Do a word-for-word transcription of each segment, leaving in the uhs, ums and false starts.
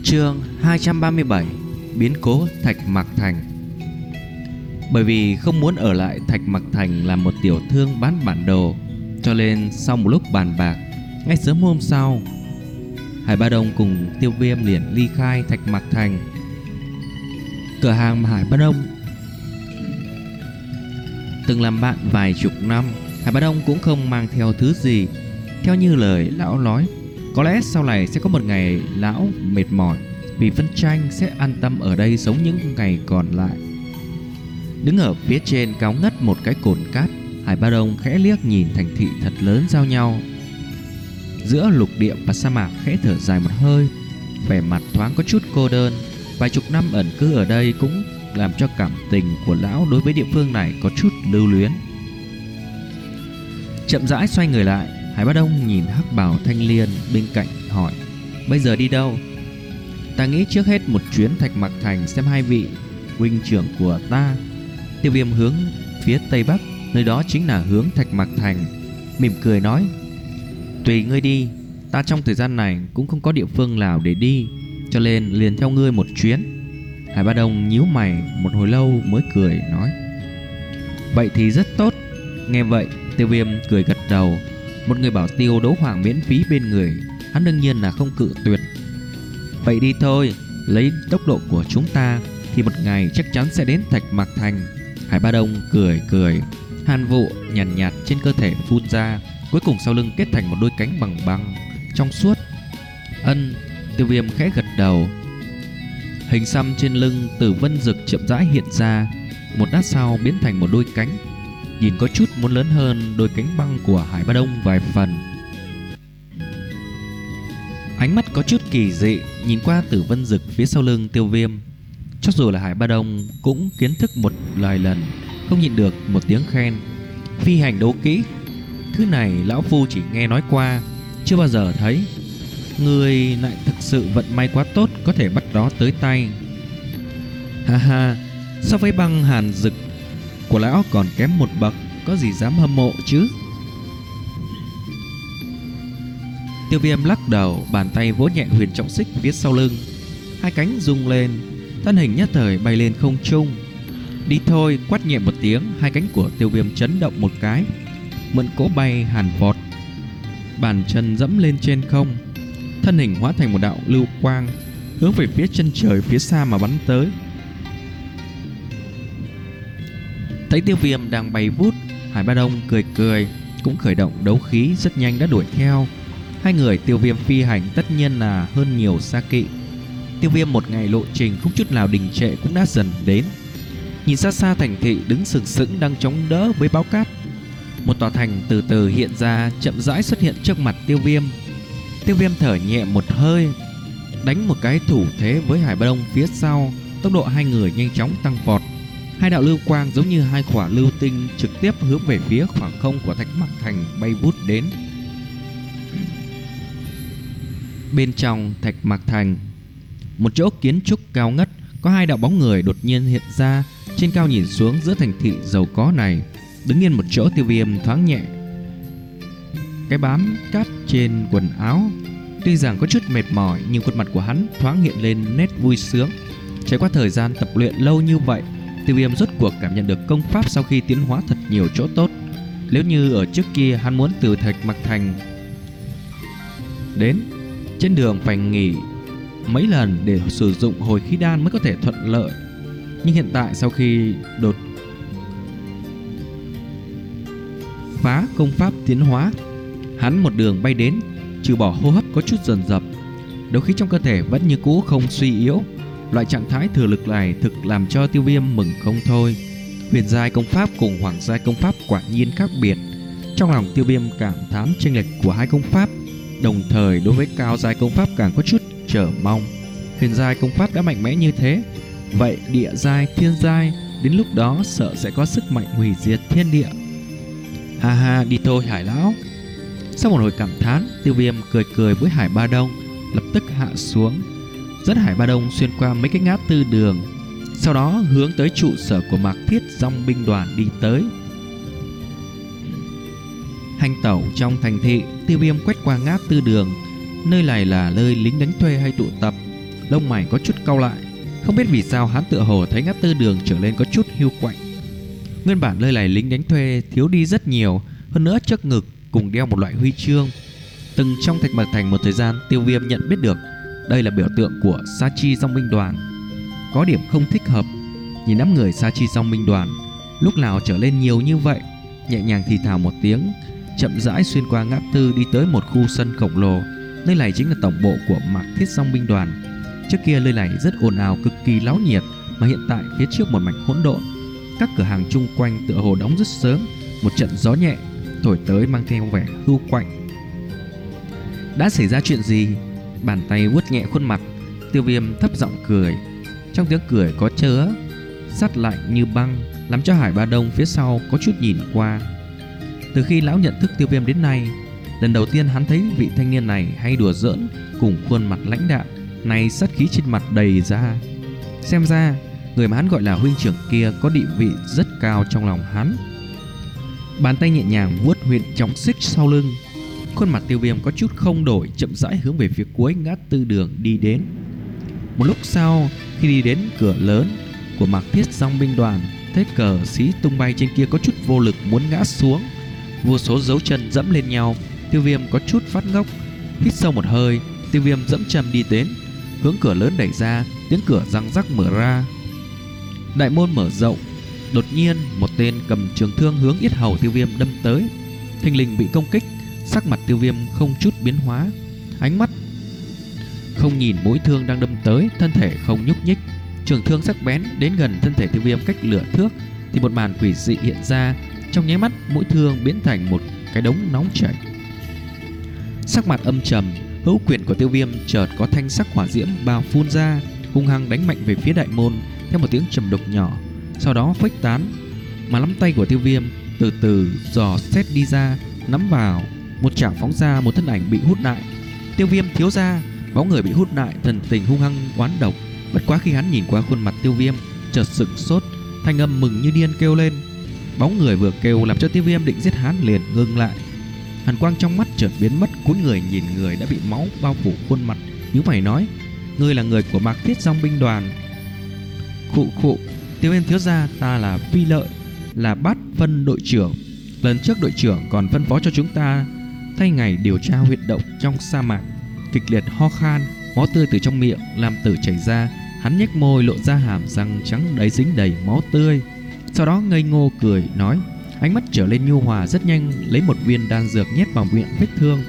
Chương hai trăm ba mươi bảy. Biến cố Thạch Mạc Thành. Bởi vì không muốn ở lại Thạch Mạc Thành làm một tiểu thương bán bản đồ, cho nên sau một lúc bàn bạc, ngay sớm hôm sau, Hải Ba Đông cùng Tiêu Viêm liền ly khai Thạch Mạc Thành. Cửa hàng mà Hải Ba Đông từng làm bạn vài chục năm, Hải Ba Đông cũng không mang theo thứ gì. Theo như lời lão nói, có lẽ sau này sẽ có một ngày lão mệt mỏi vì phân tranh, sẽ an tâm ở đây sống những ngày còn lại. Đứng ở phía trên cao ngất một cái cồn cát, Hải Ba Đông khẽ liếc nhìn thành thị thật lớn giao nhau giữa lục địa và sa mạc, khẽ thở dài một hơi, vẻ mặt thoáng có chút cô đơn. Vài chục năm ẩn cư ở đây cũng làm cho cảm tình của lão đối với địa phương này có chút lưu luyến. Chậm rãi xoay người lại, Hải Ba Đông nhìn hắc bào thanh liên bên cạnh hỏi: "Bây giờ đi đâu?" "Ta nghĩ trước hết một chuyến Thạch Mạc Thành xem hai vị huynh trưởng của ta." Tiêu Viêm hướng phía tây bắc, nơi đó chính là hướng Thạch Mạc Thành, mỉm cười nói: "Tùy ngươi đi, ta trong thời gian này cũng không có địa phương nào để đi, cho nên liền theo ngươi một chuyến." Hải Ba Đông nhíu mày một hồi lâu mới cười nói: "Vậy thì rất tốt." Nghe vậy, Tiêu Viêm cười gật đầu. Một người bảo tiêu đấu hoàng miễn phí bên người, hắn đương nhiên là không cự tuyệt. "Vậy đi thôi, lấy tốc độ của chúng ta thì một ngày chắc chắn sẽ đến Thạch Mạc Thành." Hải Ba Đông cười cười, hàn vụ nhàn nhạt, nhạt trên cơ thể phun ra, cuối cùng sau lưng kết thành một đôi cánh bằng băng trong suốt. "Ân." Tiêu Viêm khẽ gật đầu. Hình xăm trên lưng Tử Vân Dực chậm rãi hiện ra, một lát sau biến thành một đôi cánh, nhìn có chút muốn lớn hơn đôi cánh băng của Hải Ba Đông vài phần. Ánh mắt có chút kỳ dị nhìn qua Tử Vân Dực phía sau lưng Tiêu Viêm. Cho dù là Hải Ba Đông cũng kiến thức một vài lần, không nhịn được một tiếng khen: "Phi hành đấu kỹ, thứ này lão phu chỉ nghe nói qua, chưa bao giờ thấy. Người lại thực sự vận may quá tốt, có thể bắt đó tới tay." "Ha ha, so với băng hàn dực của lão còn kém một bậc, có gì dám hâm mộ chứ?" Tiêu Viêm lắc đầu, bàn tay vỗ nhẹ huyền trọng xích phía sau lưng, hai cánh rung lên, thân hình nhất thời bay lên không trung. "Đi thôi!" Quát nhẹ một tiếng, hai cánh của Tiêu Viêm chấn động một cái, mượn cỗ bay hàn vọt, bàn chân dẫm lên trên không, thân hình hóa thành một đạo lưu quang hướng về phía chân trời phía xa mà bắn tới. Thấy Tiêu Viêm đang bay vút, Hải Ba Đông cười cười, cũng khởi động đấu khí, rất nhanh đã đuổi theo. Hai người Tiêu Viêm phi hành tất nhiên là hơn nhiều xa kỵ. Tiêu Viêm một ngày lộ trình không chút nào đình trệ cũng đã dần đến. Nhìn xa xa thành thị đứng sừng sững đang chống đỡ với bão cát, một tòa thành từ từ hiện ra, chậm rãi xuất hiện trước mặt Tiêu Viêm. Tiêu Viêm thở nhẹ một hơi, đánh một cái thủ thế với Hải Ba Đông phía sau. Tốc độ hai người nhanh chóng tăng vọt, hai đạo lưu quang giống như hai quả lưu tinh trực tiếp hướng về phía khoảng không của Thạch Mạc Thành bay vút đến. Bên trong Thạch Mạc Thành, một chỗ kiến trúc cao ngất, có hai đạo bóng người đột nhiên hiện ra. Trên cao nhìn xuống giữa thành thị giàu có này, đứng yên một chỗ, Tiêu Viêm thoáng nhẹ cái bám cát trên quần áo. Tuy rằng có chút mệt mỏi, nhưng khuôn mặt của hắn thoáng hiện lên nét vui sướng. Trải qua thời gian tập luyện lâu như vậy, Tiêu Viêm rốt cuộc cảm nhận được công pháp sau khi tiến hóa thật nhiều chỗ tốt. Nếu như ở trước kia hắn muốn từ Thạch Mạc Thành đến, trên đường phải nghỉ mấy lần để sử dụng hồi khí đan mới có thể thuận lợi, nhưng hiện tại sau khi đột phá công pháp tiến hóa, hắn một đường bay đến, trừ bỏ hô hấp có chút dồn dập, đấu khí trong cơ thể vẫn như cũ không suy yếu. Loại trạng thái thừa lực này thực làm cho Tiêu Viêm mừng không thôi. Huyền giai công pháp cùng hoàng giai công pháp quả nhiên khác biệt. Trong lòng Tiêu Viêm cảm thán chênh lệch của hai công pháp, đồng thời đối với cao giai công pháp càng có chút chờ mong. Huyền giai công pháp đã mạnh mẽ như thế, vậy địa giai, thiên giai đến lúc đó sợ sẽ có sức mạnh hủy diệt thiên địa. "Ha ha, đi thôi Hải lão." Sau một hồi cảm thán, Tiêu Viêm cười cười với Hải Ba Đông, lập tức hạ xuống, dẫn Hải Ba Đông xuyên qua mấy cái ngã tư đường, sau đó hướng tới trụ sở của Mạc Thiết Dòng binh đoàn đi tới. Hành tẩu trong thành thị, Tiêu Viêm quét qua ngã tư đường, nơi này là nơi lính đánh thuê hay tụ tập. lông mày có chút cau lại. Không biết vì sao hắn tựa hồ thấy ngã tư đường trở lên có chút hiu quạnh. Nguyên bản nơi này lính đánh thuê thiếu đi rất nhiều, hơn nữa trước ngực cùng đeo một loại huy chương. Từng trong Thạch Mạc Thành một thời gian, Tiêu Viêm nhận biết được đây là biểu tượng của Sa Chi Dòng binh đoàn. Có điểm không thích hợp. Nhìn đám người Sa Chi Dòng binh đoàn lúc nào trở lên nhiều như vậy, nhẹ nhàng thì thào một tiếng, chậm rãi xuyên qua ngã tư đi tới một khu sân khổng lồ. Nơi này chính là tổng bộ của Mạc Thiết Dòng binh đoàn. Trước kia nơi này rất ồn ào, cực kỳ náo nhiệt, mà hiện tại phía trước một mảnh hỗn độn. Các cửa hàng chung quanh tựa hồ đóng rất sớm. Một trận gió nhẹ thổi tới mang theo vẻ hưu quạnh. Đã xảy ra chuyện gì? Bàn tay vuốt nhẹ khuôn mặt, Tiêu Viêm thấp giọng cười. Trong tiếng cười có chứa sắt lạnh như băng, làm cho Hải Ba Đông phía sau có chút nhìn qua. Từ khi lão nhận thức Tiêu Viêm đến nay, lần đầu tiên hắn thấy vị thanh niên này hay đùa giỡn, cùng khuôn mặt lãnh đạm, nay sát khí trên mặt đầy ra. Xem ra người mà hắn gọi là huynh trưởng kia có địa vị rất cao trong lòng hắn. Bàn tay nhẹ nhàng vuốt huyệt trọng xích sau lưng. Khuôn mặt Tiêu Viêm có chút không đổi, chậm rãi hướng về phía cuối ngã tư đường đi đến. Một lúc sau, khi đi đến cửa lớn của Mạc Thiết Dòng binh đoàn, thấy cờ xí tung bay trên kia có chút vô lực muốn ngã xuống. Vô số dấu chân dẫm lên nhau, Tiêu Viêm có chút phát ngốc. Hít sâu một hơi, Tiêu Viêm dẫm chân đi đến, hướng cửa lớn đẩy ra. Tiếng cửa răng rắc mở ra, đại môn mở rộng. Đột nhiên một tên cầm trường thương hướng yết hầu Tiêu Viêm đâm tới. Thình lình bị công kích, sắc mặt Tiêu Viêm không chút biến hóa, ánh mắt không nhìn mũi thương đang đâm tới, thân thể không nhúc nhích. Trường thương sắc bén đến gần thân thể Tiêu Viêm cách lửa thước, thì một màn quỷ dị hiện ra. Trong nháy mắt, mũi thương biến thành một cái đống nóng chảy. Sắc mặt âm trầm, hữu quyền của Tiêu Viêm chợt có thanh sắc hỏa diễm bao phun ra, hung hăng đánh mạnh về phía đại môn theo một tiếng trầm đục nhỏ, sau đó khuếch tán. Mà nắm tay của Tiêu Viêm từ từ dò xét đi ra, nắm vào, một chảo phóng ra, một thân ảnh bị hút lại. Tiêu Viêm thiếu gia. Bóng người bị hút lại, thần tình hung hăng oán độc. Bất quá khi hắn nhìn qua khuôn mặt Tiêu Viêm, chợt sửng sốt, thanh âm mừng như điên kêu lên. Bóng người vừa kêu làm cho Tiêu Viêm định giết hắn liền ngưng lại. Hàn quang trong mắt chợt biến mất, cúi người nhìn người đã bị máu bao phủ khuôn mặt, nhíu mày nói: "Ngươi là người của Mạc Thiết Dòng binh đoàn?" "Khụ khụ, Tiêu Viêm thiếu gia, ta là Phi Lợi, là Bát Phân đội trưởng. Lần trước đội trưởng còn phân phó cho chúng ta thay ngày điều tra huyệt động trong sa mạc." Kịch liệt ho khan, máu tươi từ trong miệng làm tử chảy ra. Hắn nhếch môi lộ ra hàm răng trắng đấy dính đầy máu tươi, sau đó ngây ngô cười nói, ánh mắt trở lên nhu hòa, rất nhanh lấy một viên đan dược nhét vào miệng vết thương.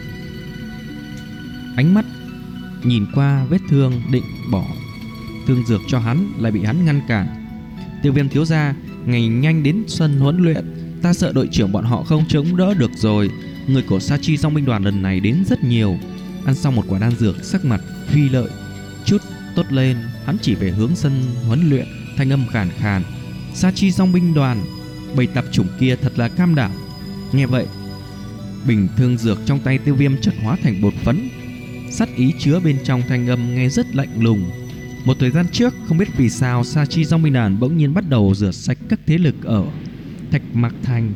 Ánh mắt nhìn qua vết thương định bỏ thương dược cho hắn, lại bị hắn ngăn cản. "Tiêu Viêm thiếu gia, ngày nhanh đến sân huấn luyện, ta sợ đội trưởng bọn họ không chống đỡ được rồi. Người của Sa Chi Dòng binh đoàn lần này đến rất nhiều." Ăn xong một quả đan dược, sắc mặt Phi Lợi chút tốt lên, hắn chỉ về hướng sân huấn luyện, thanh âm khàn khàn: "Sa Chi Dòng binh đoàn, bầy tạp chủng kia thật là cam đảm." Nghe vậy, bình thương dược trong tay Tiêu Viêm chợt hóa thành bột phấn, sát ý chứa bên trong thanh âm nghe rất lạnh lùng. Một thời gian trước, không biết vì sao Sa Chi Dòng binh đoàn bỗng nhiên bắt đầu rửa sạch các thế lực ở Thạch Mạc Thành.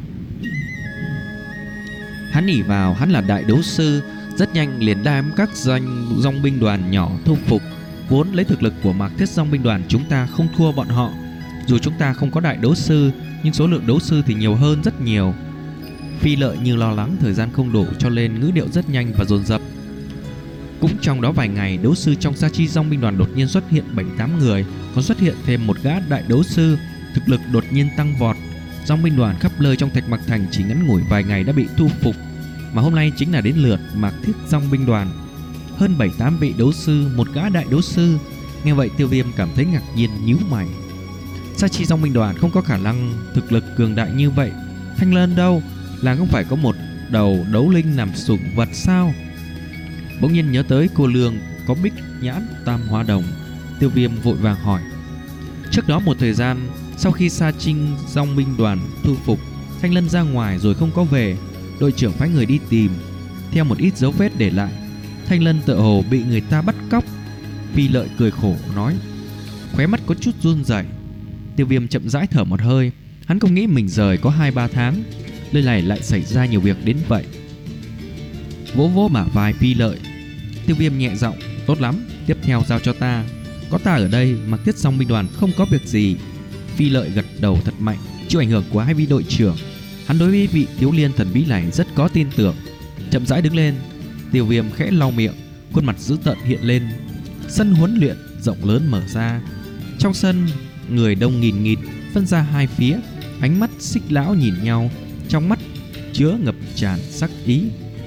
Hắn ỷ vào hắn là đại đấu sư, rất nhanh liền đem các doanh dòng binh đoàn nhỏ thu phục. Vốn lấy thực lực của Mạc Thiết Dòng binh đoàn chúng ta không thua bọn họ. Dù chúng ta không có đại đấu sư, nhưng số lượng đấu sư thì nhiều hơn rất nhiều. Phi Lợi như lo lắng thời gian không đủ, cho nên ngữ điệu rất nhanh và dồn dập. Cũng trong đó vài ngày, đấu sư trong Sa Chi Dòng binh đoàn đột nhiên xuất hiện bảy tám người, còn xuất hiện thêm một gã đại đấu sư, thực lực đột nhiên tăng vọt. Dòng binh đoàn khắp nơi trong Thạch Mạc Thành chỉ ngắn ngủi vài ngày đã bị thu phục, mà hôm nay chính là đến lượt Mạc Thiết Dòng binh đoàn. Hơn bảy tám vị đấu sư, một gã đại đấu sư. Nghe vậy Tiêu Viêm cảm thấy ngạc nhiên, nhíu mày. Sa Chi Dòng binh đoàn không có khả năng thực lực cường đại như vậy. Thanh Lân đâu, là không phải có một đầu đấu linh làm sủng vật sao? Bỗng nhiên nhớ tới cô lương có bích nhãn tam hoa đồng, Tiêu Viêm vội vàng hỏi. Trước đó một thời gian, sau khi Sa Chi Dòng binh đoàn thu phục, Thanh Lân ra ngoài rồi không có về. Đội trưởng phái người đi tìm, theo một ít dấu vết để lại, Thanh Lân tựa hồ bị người ta bắt cóc. Phi Lợi cười khổ nói, khóe mắt có chút run rẩy. Tiêu Viêm chậm rãi thở một hơi, hắn không nghĩ mình rời có hai ba tháng, nơi này lại xảy ra nhiều việc đến vậy. Vỗ vỗ bả vai Phi Lợi, Tiêu Viêm nhẹ giọng, tốt lắm, tiếp theo giao cho ta. Có ta ở đây, Mạc Thiết Dòng binh đoàn không có việc gì. Phi Lợi gật đầu thật mạnh. Chịu ảnh hưởng của hai vị đội trưởng, hắn đối với vị thiếu liên thần bí này rất có tin tưởng. Chậm rãi đứng lên, Tiêu Viêm khẽ lau miệng, khuôn mặt dữ tợn hiện lên. Sân huấn luyện rộng lớn mở ra. Trong sân, người đông nghìn nghịt, phân ra hai phía. Ánh mắt Xích lão nhìn nhau, trong mắt chứa ngập tràn sắc ý.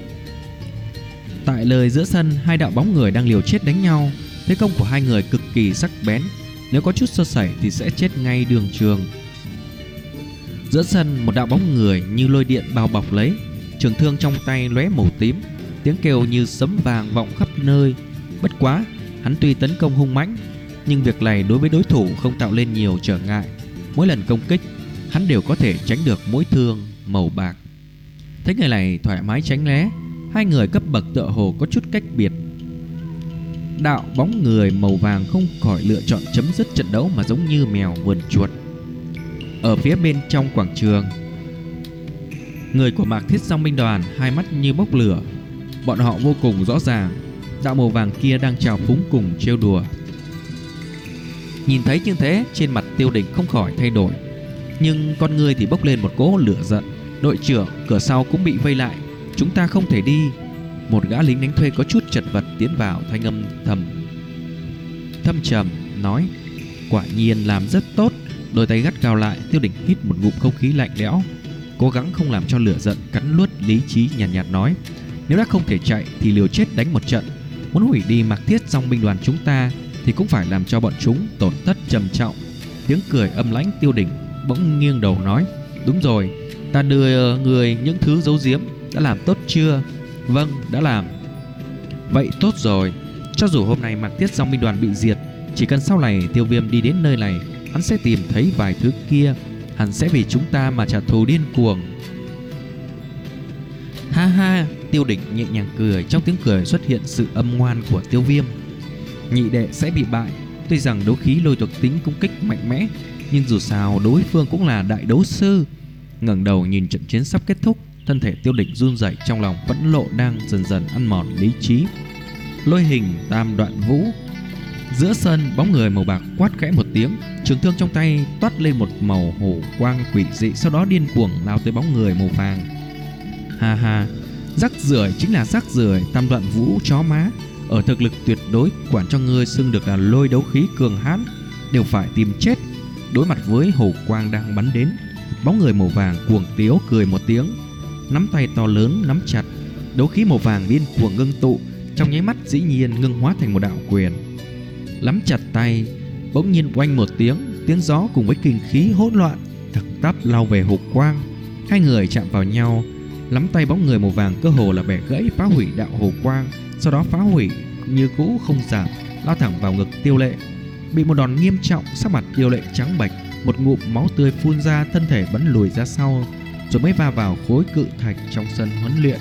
Tại lời giữa sân, hai đạo bóng người đang liều chết đánh nhau. Thế công của hai người cực kỳ sắc bén, nếu có chút sơ sẩy thì sẽ chết ngay đường trường. Giữa sân, một đạo bóng người như lôi điện bao bọc lấy, trường thương trong tay lóe màu tím, tiếng kêu như sấm vàng vọng khắp nơi. Bất quá, hắn tuy tấn công hung mãnh, nhưng việc này đối với đối thủ không tạo lên nhiều trở ngại. Mỗi lần công kích, hắn đều có thể tránh được mũi thương màu bạc. Thấy người này thoải mái tránh né, hai người cấp bậc tựa hồ có chút cách biệt. Đạo bóng người màu vàng không khỏi lựa chọn chấm dứt trận đấu mà giống như mèo vườn chuột. Ở phía bên trong quảng trường, người của Mạc Thiết Dòng binh đoàn hai mắt như bốc lửa. Bọn họ vô cùng rõ ràng đạo màu vàng kia đang trào phúng cùng trêu đùa. Nhìn thấy như thế, trên mặt Tiêu Đỉnh không khỏi thay đổi, nhưng con người thì bốc lên một cỗ lửa giận. Đội trưởng, cửa sau cũng bị vây lại, chúng ta không thể đi. Một gã lính đánh thuê có chút chật vật tiến vào, thanh âm thầm thâm trầm nói: quả nhiên làm rất tốt. Đôi tay gắt cao lại, Tiêu Đỉnh hít một ngụm không khí lạnh lẽo, cố gắng không làm cho lửa giận cắn nuốt lý trí, nhàn nhạt, nhạt nói: nếu đã không thể chạy thì liều chết đánh một trận. Muốn hủy đi Mạc Thiết Dòng binh đoàn chúng ta thì cũng phải làm cho bọn chúng tổn thất trầm trọng. Tiếng cười âm lãnh Tiêu Đỉnh bỗng nghiêng đầu nói: đúng rồi, ta đưa người những thứ giấu giếm, đã làm tốt chưa? Vâng, đã làm. Vậy tốt rồi. Cho dù hôm nay Mạc Thiết Dòng binh đoàn bị diệt, chỉ cần sau này Tiêu Viêm đi đến nơi này, hắn sẽ tìm thấy vài thứ kia. Hắn sẽ vì chúng ta mà trả thù điên cuồng. Ha ha. Tiêu Đỉnh nhẹ nhàng cười, trong tiếng cười xuất hiện sự âm ngoan của Tiêu Viêm. Nhị đệ sẽ bị bại. Tuy rằng đấu khí lôi thuộc tính công kích mạnh mẽ, nhưng dù sao đối phương cũng là đại đấu sư. Ngẩng đầu nhìn trận chiến sắp kết thúc, thân thể Tiêu Đỉnh run rẩy, trong lòng phẫn nộ đang dần dần ăn mòn lý trí. Lôi hình tam đoạn vũ. Giữa sân, bóng người màu bạc quát khẽ một tiếng, trường thương trong tay toát lên một màu hổ quang quỷ dị, sau đó điên cuồng lao tới bóng người màu vàng. Ha ha, rắc rưởi chính là rắc rưởi, tam đoạn vũ chó má. Ở thực lực tuyệt đối, quản cho ngươi xưng được là lôi đấu khí cường hãn, đều phải tìm chết. Đối mặt với hổ quang đang bắn đến, bóng người màu vàng cuồng tiếu cười một tiếng, nắm tay to lớn nắm chặt, đấu khí màu vàng điên cuồng ngưng tụ, trong nháy mắt dĩ nhiên ngưng hóa thành một đạo quyền. Nắm chặt tay, bỗng nhiên oanh một tiếng, tiếng gió cùng với kinh khí hỗn loạn thẳng tắp lao về hổ quang. Hai người chạm vào nhau, nắm tay bóng người màu vàng cơ hồ là bẻ gãy, phá hủy đạo hổ quang, sau đó phá hủy như cũ không giảm, lao thẳng vào ngực Tiêu Lệ. Bị một đòn nghiêm trọng, sắc mặt Tiêu Lệ trắng bệch, một ngụm máu tươi phun ra, thân thể bắn lùi ra sau, rồi mới va vào khối cự thạch trong sân huấn luyện.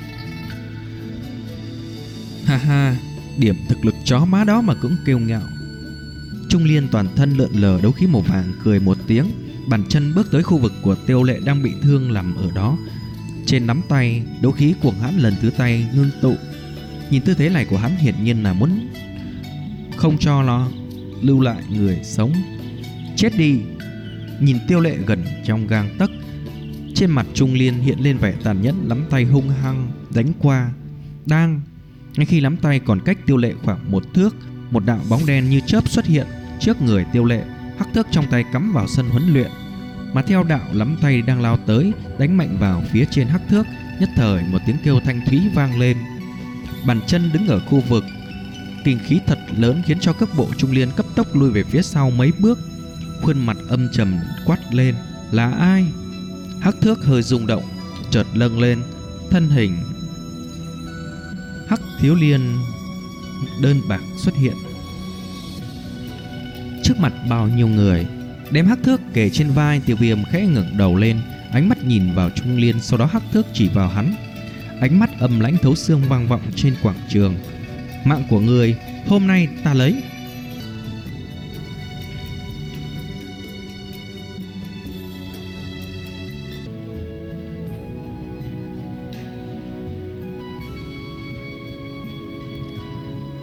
Ha ha, điểm thực lực chó má đó mà cũng kêu ngạo. Trung Liên toàn thân lượn lờ đấu khí màu vàng cười một tiếng, bàn chân bước tới khu vực của Tiêu Lệ đang bị thương nằm ở đó. Trên nắm tay, đấu khí cuồng hãn lần thứ tay ngưng tụ. Nhìn tư thế này của hắn hiển nhiên là muốn không cho nó lưu lại người sống. Chết đi. Nhìn Tiêu Lệ gần trong gang tấc, trên mặt Trung Liên hiện lên vẻ tàn nhẫn, nắm tay hung hăng đánh qua. Đang ngay khi nắm tay còn cách Tiêu Lệ khoảng một thước, một đạo bóng đen như chớp xuất hiện trước người Tiêu Lệ, hắc thước trong tay cắm vào sân huấn luyện, mà theo đạo nắm tay đang lao tới, đánh mạnh vào phía trên hắc thước. Nhất thời một tiếng kêu thanh thúy vang lên. Bàn chân đứng ở khu vực, kinh khí thật lớn khiến cho cấp bộ Trung Liên cấp tốc lui về phía sau mấy bước. Khuôn mặt âm trầm quát lên: là ai? Hắc thước hơi rung động, chợt lâng lên, thân hình Hắc thiếu liên đơn bạc xuất hiện trước mặt bao nhiêu người. Đem hắc thước kề trên vai, Tiêu Viêm khẽ ngẩng đầu lên, ánh mắt nhìn vào Trung Liên, sau đó hắc thước chỉ vào hắn. Ánh mắt âm lãnh thấu xương vang vọng trên quảng trường: mạng của người hôm nay ta lấy.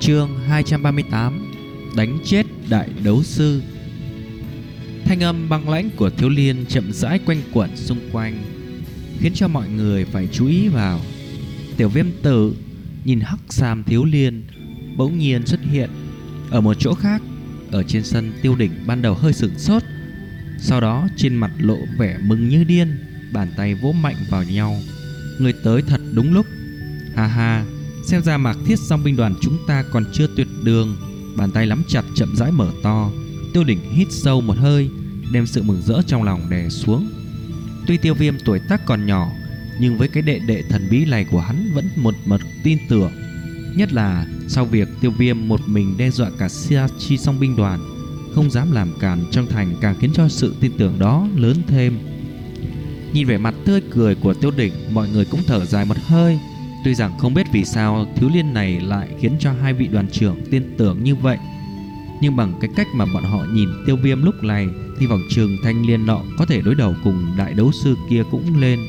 Chương hai trăm ba mươi tám: Đánh chết đại đấu sư. Thanh âm băng lãnh của Thiếu Liên chậm rãi quanh quẩn xung quanh, khiến cho mọi người phải chú ý vào. Tiểu Viêm Tử nhìn hắc xàm Thiếu Liên bỗng nhiên xuất hiện ở một chỗ khác. Ở trên sân, Tiêu Đỉnh ban đầu hơi sửng sốt, sau đó trên mặt lộ vẻ mừng như điên, bàn tay vỗ mạnh vào nhau. Người tới thật đúng lúc. Ha ha, xem ra Mạc Thiết Dòng binh đoàn chúng ta còn chưa tuyệt đường. Bàn tay nắm chặt chậm rãi mở to. Tiêu Đỉnh hít sâu một hơi, đem sự mừng rỡ trong lòng đè xuống. Tuy Tiêu Viêm tuổi tác còn nhỏ, nhưng với cái đệ đệ thần bí này của hắn vẫn một mực tin tưởng. Nhất là sau việc Tiêu Viêm một mình đe dọa cả Sia Chi Song binh đoàn, không dám làm cản trong thành, càng khiến cho sự tin tưởng đó lớn thêm. Nhìn vẻ mặt tươi cười của Tiêu Đỉnh, mọi người cũng thở dài một hơi. Tuy rằng không biết vì sao Thiếu Liên này lại khiến cho hai vị đoàn trưởng tin tưởng như vậy, nhưng bằng cái cách mà bọn họ nhìn Tiêu Viêm lúc này thì vòng trường thanh liên nọ có thể đối đầu cùng đại đấu sư kia cũng lên.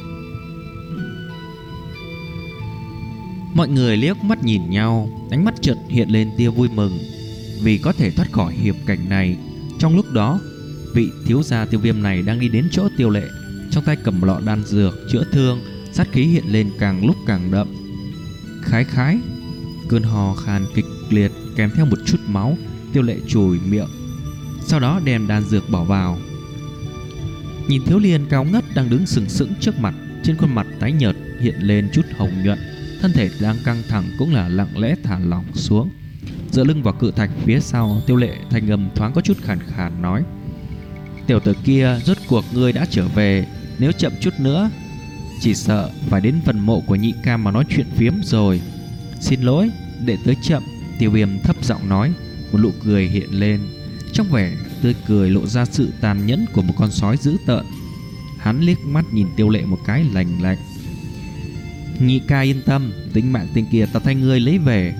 Mọi người liếc mắt nhìn nhau, ánh mắt chợt hiện lên tia vui mừng vì có thể thoát khỏi hiểm cảnh này. Trong lúc đó, vị thiếu gia Tiêu Viêm này đang đi đến chỗ Tiêu Lệ, trong tay cầm lọ đan dược chữa thương, sát khí hiện lên càng lúc càng đậm. Khái khái, cơn hò khan kịch liệt kèm theo một chút máu. Tiêu Lệ chùi miệng, sau đó đem đan dược bỏ vào. Nhìn Thiếu Liên cao ngất đang đứng sừng sững trước mặt, trên khuôn mặt tái nhợt hiện lên chút hồng nhuận, thân thể đang căng thẳng cũng là lặng lẽ thả lỏng xuống. Dựa lưng vào cự thạch phía sau, Tiêu Lệ thanh âm thoáng có chút khàn khàn nói: "Tiểu tử kia, rốt cuộc ngươi đã trở về. Nếu chậm chút nữa, chỉ sợ phải đến phần mộ của nhị ca mà nói chuyện phiếm rồi. Xin lỗi, đệ tới chậm." Tiêu Viêm thấp giọng nói, một nụ cười hiện lên. Trong vẻ tươi cười lộ ra sự tàn nhẫn của một con sói dữ tợn. Hắn liếc mắt nhìn Tiêu Lệ một cái lạnh lạnh: "Nhị ca yên tâm, tính mạng tên kia ta thay ngươi lấy về."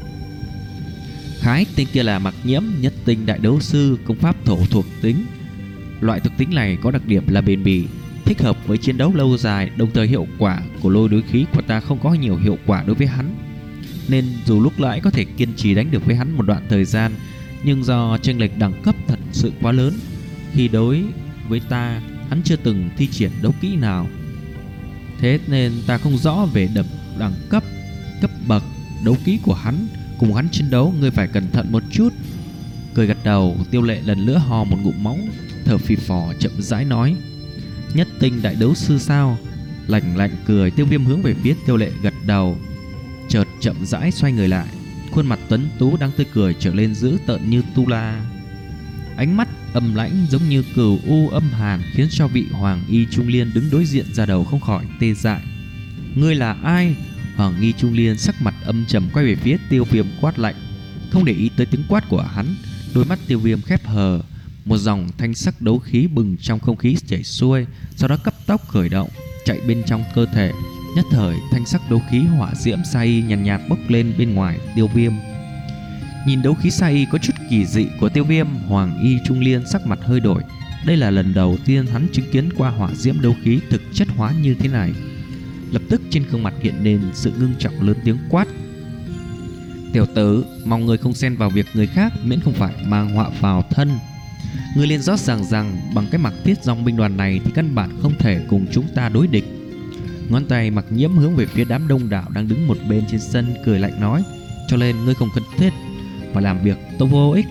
Khái, tên kia là Mặc Nhiễm, nhất tinh đại đấu sư, công pháp thổ thuộc tính. Loại thuộc tính này có đặc điểm là bền bỉ, thích hợp với chiến đấu lâu dài. Đồng thời hiệu quả của lôi đối khí của ta không có nhiều hiệu quả đối với hắn, nên dù lúc nãy có thể kiên trì đánh được với hắn một đoạn thời gian, nhưng do chênh lệch đẳng cấp thật sự quá lớn, khi đối với ta hắn chưa từng thi triển đấu kỹ nào. Thế nên ta không rõ về đập đẳng cấp, cấp bậc đấu kỹ của hắn. Cùng hắn chiến đấu ngươi phải cẩn thận một chút. Cười gật đầu, Tiêu Lệ lần nữa hò một ngụm máu, thở phì phò chậm rãi nói: "Nhất tinh đại đấu sư sao?" Lạnh lạnh cười, Tiêu Viêm hướng về phía Tiêu Lệ gật đầu, chợt chậm rãi xoay người lại, khuôn mặt tuấn tú đang tươi cười trở lên dữ tợn như tu la. Ánh mắt âm lãnh giống như cừu u âm hàn, khiến cho vị Hoàng Y Trung Liên đứng đối diện ra đầu không khỏi tê dại. "Ngươi là ai?" Hoàng Y Trung Liên sắc mặt âm trầm quay về phía Tiêu Viêm quát lạnh. Không để ý tới tiếng quát của hắn, đôi mắt Tiêu Viêm khép hờ, một dòng thanh sắc đấu khí bừng trong không khí chảy xuôi, sau đó cấp tốc khởi động, chạy bên trong cơ thể. Nhất thời thanh sắc đấu khí hỏa diễm sa y nhàn nhạt, nhạt bốc lên bên ngoài Tiêu Viêm. Nhìn đấu khí sa y có chút kỳ dị của Tiêu Viêm, Hoàng Y Trung Liên sắc mặt hơi đổi. Đây là lần đầu tiên hắn chứng kiến qua hỏa diễm đấu khí thực chất hóa như thế này. Lập tức trên gương mặt hiện lên sự ngưng trọng, lớn tiếng quát: "Tiểu tử, mong người không xen vào việc người khác, miễn không phải mang họa vào thân. Ngươi nên rõ ràng rằng bằng cái Mặc Thiết Dòng binh đoàn này thì căn bản không thể cùng chúng ta đối địch." Ngón tay Mặc Nhiễm hướng về phía đám đông đảo đang đứng một bên trên sân, cười lạnh nói: "Cho nên ngươi không cần thiết phải làm việc tôi vô ích."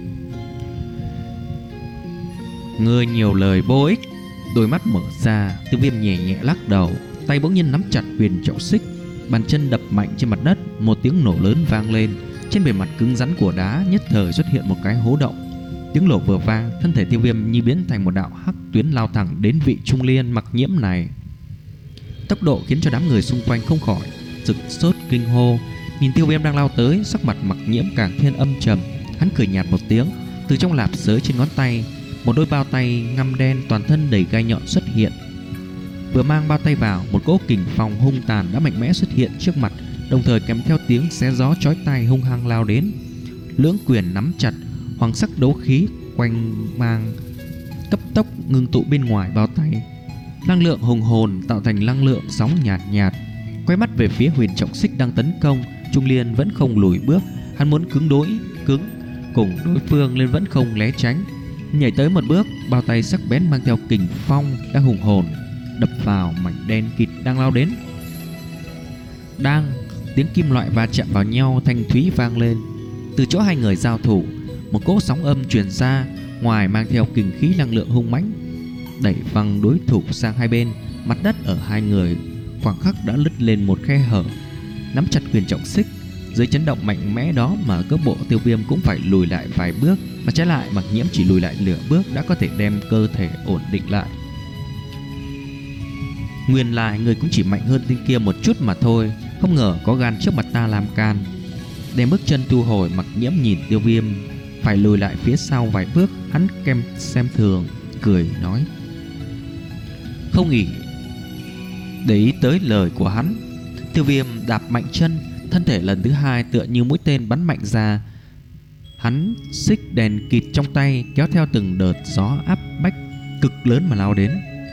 "Ngươi nhiều lời vô ích." Đôi mắt mở ra, Tiêu Viêm nhẹ nhẹ lắc đầu, tay bỗng nhiên nắm chặt huyền trọng xích, bàn chân đập mạnh trên mặt đất, một tiếng nổ lớn vang lên. Trên bề mặt cứng rắn của đá nhất thời xuất hiện một cái hố động. Tiếng nổ vừa vang, thân thể Tiêu Viêm như biến thành một đạo hắc tuyến lao thẳng đến vị Trung Liên Mặc Nhiễm này. Tốc độ khiến cho đám người xung quanh không khỏi sửng sốt kinh hô. Nhìn Tiêu Viêm đang lao tới, sắc mặt Mặc Nhiễm càng thêm âm trầm. Hắn cười nhạt một tiếng, từ trong lạp sới trên ngón tay, một đôi bao tay ngăm đen toàn thân đầy gai nhọn xuất hiện. Vừa mang bao tay vào, một cỗ kình phong hung tàn đã mạnh mẽ xuất hiện trước mặt, đồng thời kèm theo tiếng xé gió chói tai hung hăng lao đến. Lưỡng quyền nắm chặt, hoàng sắc đấu khí quanh mang cấp tốc ngưng tụ bên ngoài bao tay. Năng lượng hùng hồn tạo thành năng lượng sóng nhạt nhạt. Quay mắt về phía huyền trọng xích đang tấn công, Trung Liên vẫn không lùi bước, Hắn muốn cứng đối cứng cùng đối phương nên vẫn không né tránh. Nhảy tới một bước, bao tay sắc bén mang theo kình phong đang hùng hồn đập vào mảnh đen kịt đang lao đến. Đang tiếng kim loại va chạm vào nhau thanh thúy vang lên. Từ chỗ hai người giao thủ, một cỗ sóng âm truyền ra, ngoài mang theo kình khí năng lượng hung mãnh, đẩy văng đối thủ sang hai bên. Mặt đất ở hai người khoảng khắc đã lứt lên một khe hở. Nắm chặt quyền trọng xích, dưới chấn động mạnh mẽ đó mà cước bộ Tiêu Viêm cũng phải lùi lại vài bước, mà trái lại Mặc Nhiễm chỉ lùi lại nửa bước đã có thể đem cơ thể ổn định lại. Nguyên lai người cũng chỉ mạnh hơn tên kia một chút mà thôi, không ngờ có gan trước mặt ta làm can. Đem bước chân thu hồi, Mặc Nhiễm nhìn Tiêu Viêm phải lùi lại phía sau vài bước. Hắn kem xem thường, cười nói: không nghỉ để ý tới lời của hắn. Tiêu Viêm đạp mạnh chân, thân thể lần thứ hai tựa như mũi tên bắn mạnh ra. Hắn xích đèn kịt trong tay kéo theo từng đợt gió áp bách cực lớn mà lao đến.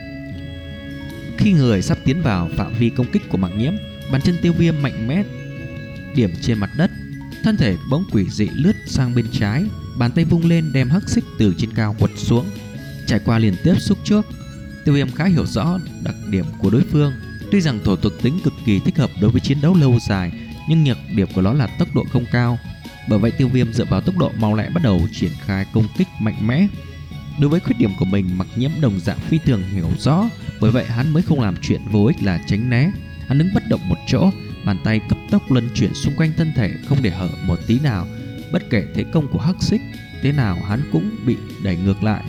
Khi người sắp tiến vào phạm vi công kích của Mặc Nhiễm, bàn chân Tiêu Viêm mạnh mẽ điểm trên mặt đất, thân thể bỗng quỷ dị lướt sang bên trái, bàn tay vung lên đem hắc xích từ trên cao quật xuống. Trải qua liên tiếp xúc trước, Tiêu Viêm khá hiểu rõ đặc điểm của đối phương. Tuy rằng thổ thuộc tính cực kỳ thích hợp đối với chiến đấu lâu dài, nhưng nhược điểm của nó là tốc độ không cao. Bởi vậy Tiêu Viêm dựa vào tốc độ mau lẹ bắt đầu triển khai công kích mạnh mẽ. Đối với khuyết điểm của mình, Mặc Nhiễm đồng dạng phi thường hiểu rõ, bởi vậy hắn mới không làm chuyện vô ích là tránh né. Hắn đứng bất động một chỗ, bàn tay cấp tốc luân chuyển xung quanh thân thể không để hở một tí nào. Bất kể thế công của hắc xích thế nào, hắn cũng bị đẩy ngược lại.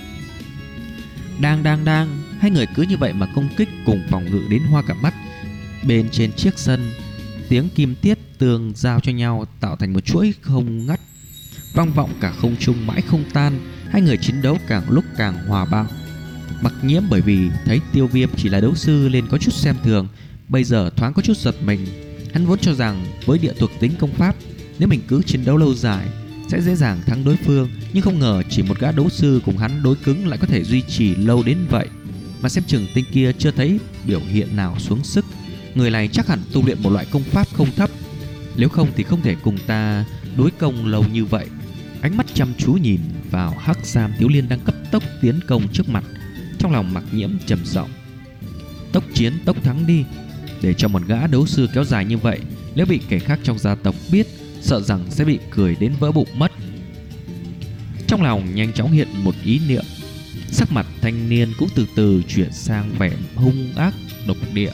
Đang đang đang hai người cứ như vậy mà công kích cùng phòng ngự đến hoa cả mắt. Bên trên chiếc sân, tiếng kim tiết tương giao cho nhau tạo thành một chuỗi không ngắt, vang vọng cả không trung mãi không tan. Hai người chiến đấu càng lúc càng hòa bạo. Mặc Nhiễm bởi vì thấy Tiêu Viêm chỉ là đấu sư nên có chút xem thường, bây giờ thoáng có chút giật mình. Hắn vốn cho rằng với địa thuộc tính công pháp, nếu mình cứ chiến đấu lâu dài sẽ dễ dàng thắng đối phương, nhưng không ngờ chỉ một gã đấu sư cùng hắn đối cứng lại có thể duy trì lâu đến vậy. Mà xem chừng tên kia chưa thấy biểu hiện nào xuống sức. Người này chắc hẳn tu luyện một loại công pháp không thấp, nếu không thì không thể cùng ta đối công lâu như vậy. Ánh mắt chăm chú nhìn vào hắc sam thiếu liên đang cấp tốc tiến công trước mặt, trong lòng Mặc Nhiễm trầm giọng: tốc chiến tốc thắng đi. Để cho một gã đấu sư kéo dài như vậy, nếu bị kẻ khác trong gia tộc biết, sợ rằng sẽ bị cười đến vỡ bụng mất. Trong lòng nhanh chóng hiện một ý niệm, sắc mặt thanh niên cũng từ từ chuyển sang vẻ hung ác độc địa.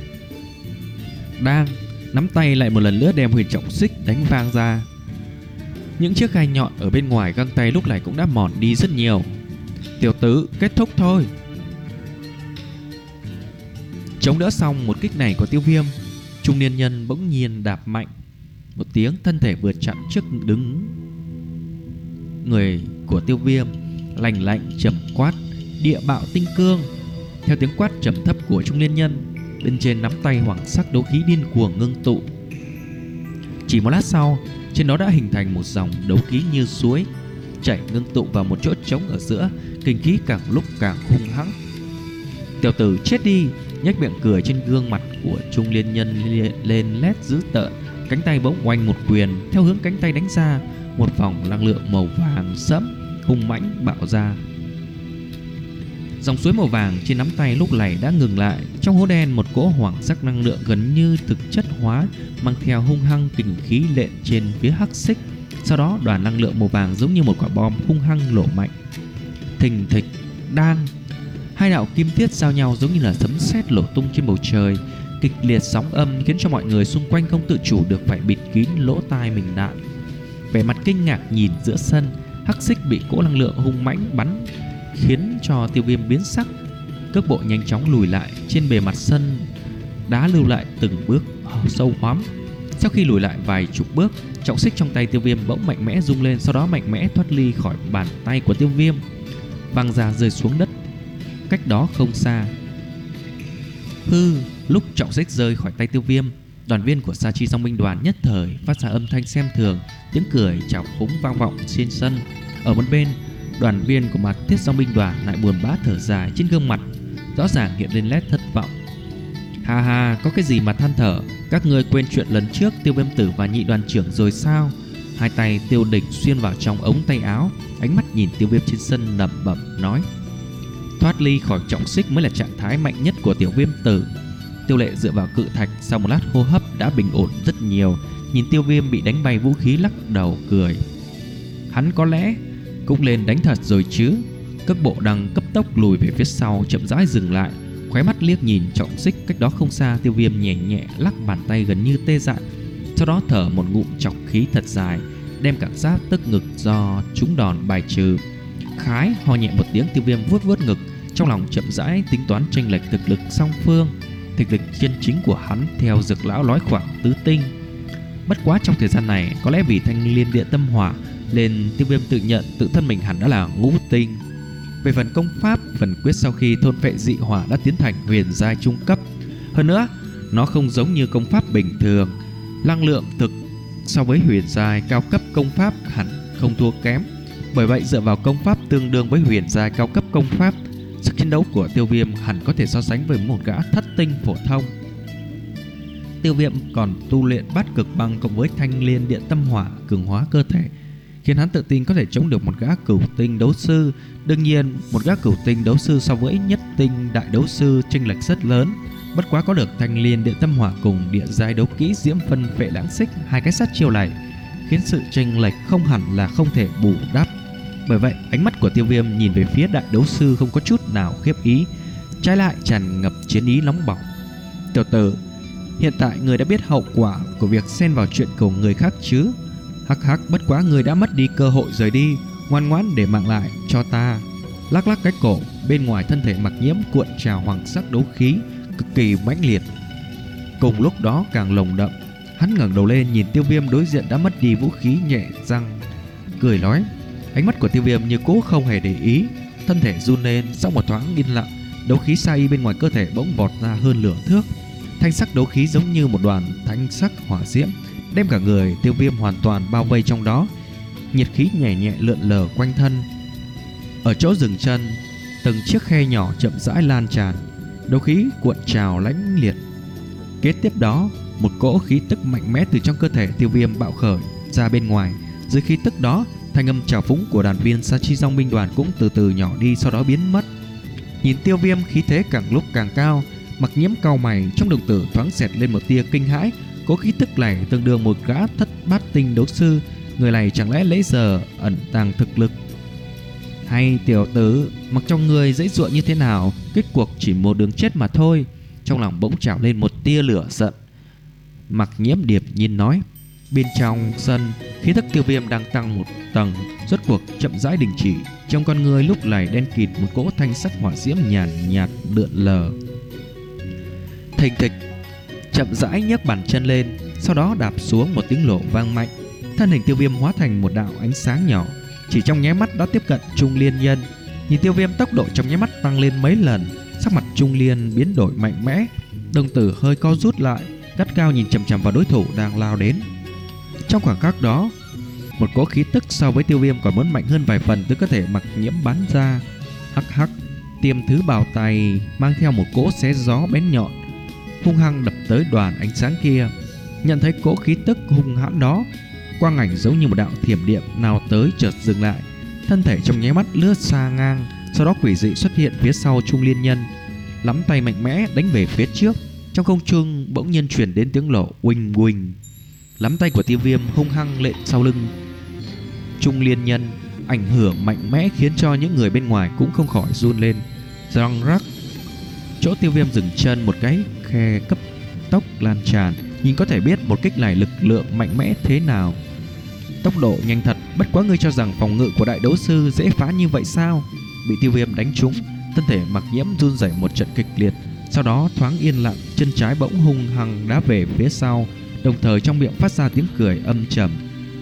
Đang nắm tay lại một lần nữa đem huyền trọng xích đánh vang ra. Những chiếc gai nhọn ở bên ngoài găng tay lúc này cũng đã mòn đi rất nhiều. Tiểu tử, kết thúc thôi. Chống đỡ xong một kích này của Tiêu Viêm, trung niên nhân bỗng nhiên đạp mạnh một tiếng, thân thể vừa chặn trước đứng người của Tiêu Viêm, lành lạnh trầm quát: địa bạo tinh cương. Theo tiếng quát trầm thấp của trung niên nhân, bên trên nắm tay hoàng sắc đấu khí điên cuồng ngưng tụ. Chỉ một lát sau, trên đó đã hình thành một dòng đấu khí như suối chảy ngưng tụ vào một chỗ trống ở giữa, kinh khí càng lúc càng hung hãng. Tiểu tử chết đi. Nhếch miệng cười trên gương mặt của trung niên nhân lên nét dữ tợn, cánh tay bỗng oanh một quyền, theo hướng cánh tay đánh ra, một vòng năng lượng màu vàng sẫm hung mãnh bạo ra. Dòng suối màu vàng trên nắm tay lúc này đã ngừng lại. Trong hố đen, một cỗ hoàng sắc năng lượng gần như thực chất hóa mang theo hung hăng kình khí lện trên phía hắc xích. Sau đó đoàn năng lượng màu vàng giống như một quả bom hung hăng nổ mạnh. Thình thịch. Đang hai đạo kim tiết giao nhau giống như là sấm sét nổ tung trên bầu trời. Kịch liệt sóng âm khiến cho mọi người xung quanh không tự chủ được phải bịt kín lỗ tai mình lại. Vẻ mặt kinh ngạc nhìn giữa sân, hắc xích bị cỗ năng lượng hung mãnh bắn khiến cho Tiêu Viêm biến sắc, cước bộ nhanh chóng lùi lại. Trên bề mặt sân đá lưu lại từng bước sâu hoắm. Sau khi lùi lại vài chục bước, trọng xích trong tay Tiêu Viêm bỗng mạnh mẽ rung lên, sau đó mạnh mẽ thoát ly khỏi bàn tay của Tiêu Viêm, văng ra rơi xuống đất cách đó không xa. Hư, lúc trọng xích rơi khỏi tay Tiêu Viêm, đoàn viên của Sa Chi Dòng binh đoàn nhất thời phát ra âm thanh xem thường, tiếng cười chào phúng vang vọng trên sân. Ở một bên, đoàn viên của Mạt Thiết Dòng binh đoàn lại buồn bã thở dài, trên gương mặt rõ ràng hiện lên nét thất vọng. Ha ha, có cái gì mà than thở? Các ngươi quên chuyện lần trước Tiêu Viêm tử và nhị đoàn trưởng rồi sao? Hai tay Tiêu Địch xuyên vào trong ống tay áo, ánh mắt nhìn Tiêu Viêm trên sân lẩm bẩm nói: thoát ly khỏi trọng xích mới là trạng thái mạnh nhất của Tiểu Viêm tử. Tiêu Lệ dựa vào cự thạch, sau một lát hô hấp đã bình ổn rất nhiều, nhìn Tiêu Viêm bị đánh bay vũ khí lắc đầu cười. Hắn có lẽ cũng lên đánh thật rồi chứ. Cước bộ đang cấp tốc lùi về phía sau, chậm rãi dừng lại, khóe mắt liếc nhìn trọng xích cách đó không xa. Tiêu Viêm nhẹ nhẹ lắc bàn tay gần như tê dại, sau đó thở một ngụm trọc khí thật dài, đem cảm giác tức ngực do trúng đòn bài trừ. Khái ho nhẹ một tiếng, Tiêu Viêm vuốt vuốt ngực, trong lòng chậm rãi tính toán chênh lệch thực lực song phương. Thực lực chân chính của hắn theo Dược lão nói khoảng tứ tinh. Bất quá trong thời gian này, có lẽ vì Thanh Liên Địa Tâm Hỏa nên Tiêu Viêm tự nhận tự thân mình hẳn đã là ngũ tinh. Về phần công pháp, phần quyết sau khi thôn phệ dị hỏa đã tiến thành huyền giai trung cấp. Hơn nữa, nó không giống như công pháp bình thường, năng lượng thực so với huyền giai cao cấp công pháp hẳn không thua kém. Bởi vậy dựa vào công pháp tương đương với huyền giai cao cấp công pháp, sức chiến đấu của Tiêu Viêm hẳn có thể so sánh với một gã thất tinh phổ thông. Tiêu Viêm còn tu luyện bát cực băng cộng với Thanh Liên Địa Tâm Hỏa cường hóa cơ thể, khiến hắn tự tin có thể chống được một gã cửu tinh đấu sư. Đương nhiên, một gã cửu tinh đấu sư so với nhất tinh đại đấu sư chênh lệch rất lớn. Bất quá có được Thanh Liên Địa Tâm Hỏa cùng địa giai đấu kỹ Diễm Phân Phệ Lãng Xích, hai cái sát chiêu này khiến sự chênh lệch không hẳn là không thể bù đắp. Bởi vậy, ánh mắt của Tiêu Viêm nhìn về phía đại đấu sư không có chút nào khiếp ý, trái lại tràn ngập chiến ý nóng bỏng. Tiểu tử, hiện tại người đã biết hậu quả của việc xen vào chuyện của người khác chứ? Hắc hắc, bất quá người đã mất đi cơ hội rời đi, ngoan ngoãn để mạng lại cho ta. Lắc lắc cái cổ, bên ngoài thân thể Mặc Nhiễm cuộn trào hoàng sắc đấu khí cực kỳ mãnh liệt, cùng lúc đó càng lồng đậm. Hắn ngẩng đầu lên nhìn Tiêu Viêm đối diện đã mất đi vũ khí, nhẹ răng cười nói. Ánh mắt của Tiêu Viêm như cũ không hề để ý, thân thể run lên. Sau một thoáng yên lặng, đấu khí sa y bên ngoài cơ thể bỗng vọt ra hơn nửa thước. Thanh sắc đấu khí giống như một đoàn thanh sắc hỏa diễm, đem cả người Tiêu Viêm hoàn toàn bao vây trong đó. Nhiệt khí nhẹ nhẹ lượn lờ quanh thân. Ở chỗ dừng chân, từng chiếc khe nhỏ chậm rãi lan tràn, đấu khí cuộn trào lãnh liệt. Kế tiếp đó, một cỗ khí tức mạnh mẽ từ trong cơ thể Tiêu Viêm bạo khởi ra bên ngoài. Dưới khí tức đó, thanh âm trào phúng của đàn viên Sa Chi Dòng binh đoàn cũng từ từ nhỏ đi, sau đó biến mất. Nhìn Tiêu Viêm khí thế càng lúc càng cao, Mặc Nhiễm cau mày, trong đồng tử thoáng xẹt lên một tia kinh hãi. Cố khí tức này tương đương một gã thất bát tinh đấu sư, người này chẳng lẽ lấy giờ ẩn tàng thực lực? Hay tiểu tử, mặc trong người dãy dụa như thế nào, kết cuộc chỉ một đường chết mà thôi. Trong lòng bỗng trào lên một tia lửa giận. Mặc Nhiễm điệp nhiên nói. Bên trong sân, khí tức Tiêu Viêm đang tăng một tầng, rốt cuộc chậm rãi đình chỉ. Trong con người lúc này đen kịt một cỗ thanh sắc hỏa diễm nhàn nhạt lượn lờ. Thình thịch, chậm rãi nhấc bàn chân lên, sau đó đạp xuống một tiếng nổ vang mạnh. Thân hình Tiêu Viêm hóa thành một đạo ánh sáng nhỏ, chỉ trong nháy mắt đã tiếp cận Trung Liên Nhân. Nhìn Tiêu Viêm tốc độ trong nháy mắt tăng lên mấy lần, sắc mặt Trung Liên biến đổi mạnh mẽ, đồng tử hơi co rút lại, gắt gao nhìn chằm chằm vào đối thủ đang lao đến. Trong khoảng khắc đó, một cỗ khí tức so với Tiêu Viêm còn muốn mạnh hơn vài phần từ cơ thể Mặc Nhiễm bắn ra. Hắc hắc, tiêm thứ bào tay mang theo một cỗ xé gió bén nhọn, hung hăng đập tới đoàn ánh sáng kia. Nhận thấy cỗ khí tức hung hãn đó, quang ảnh giống như một đạo thiểm điện nào tới chợt dừng lại, thân thể trong nháy mắt lướt xa ngang, sau đó quỷ dị xuất hiện phía sau Trung Liên Nhân, nắm tay mạnh mẽ đánh về phía trước. Trong không trung bỗng nhiên truyền đến tiếng nổ uỳnh uỳnh. Nắm tay của Tiêu Viêm hung hăng lện sau lưng Trung Liên Nhân, ảnh hưởng mạnh mẽ khiến cho những người bên ngoài cũng không khỏi run lên. Răng rắc, chỗ Tiêu Viêm dừng chân, một cái khe cấp tốc lan tràn. Nhìn có thể biết một kích này lực lượng mạnh mẽ thế nào. Tốc độ nhanh thật, bất quá ngươi cho rằng phòng ngự của đại đấu sư dễ phá như vậy sao? Bị Tiêu Viêm đánh trúng, thân thể Mặc Nhiễm run rẩy một trận kịch liệt, sau đó thoáng yên lặng, chân trái bỗng hung hăng đá về phía sau, đồng thời trong miệng phát ra tiếng cười âm trầm.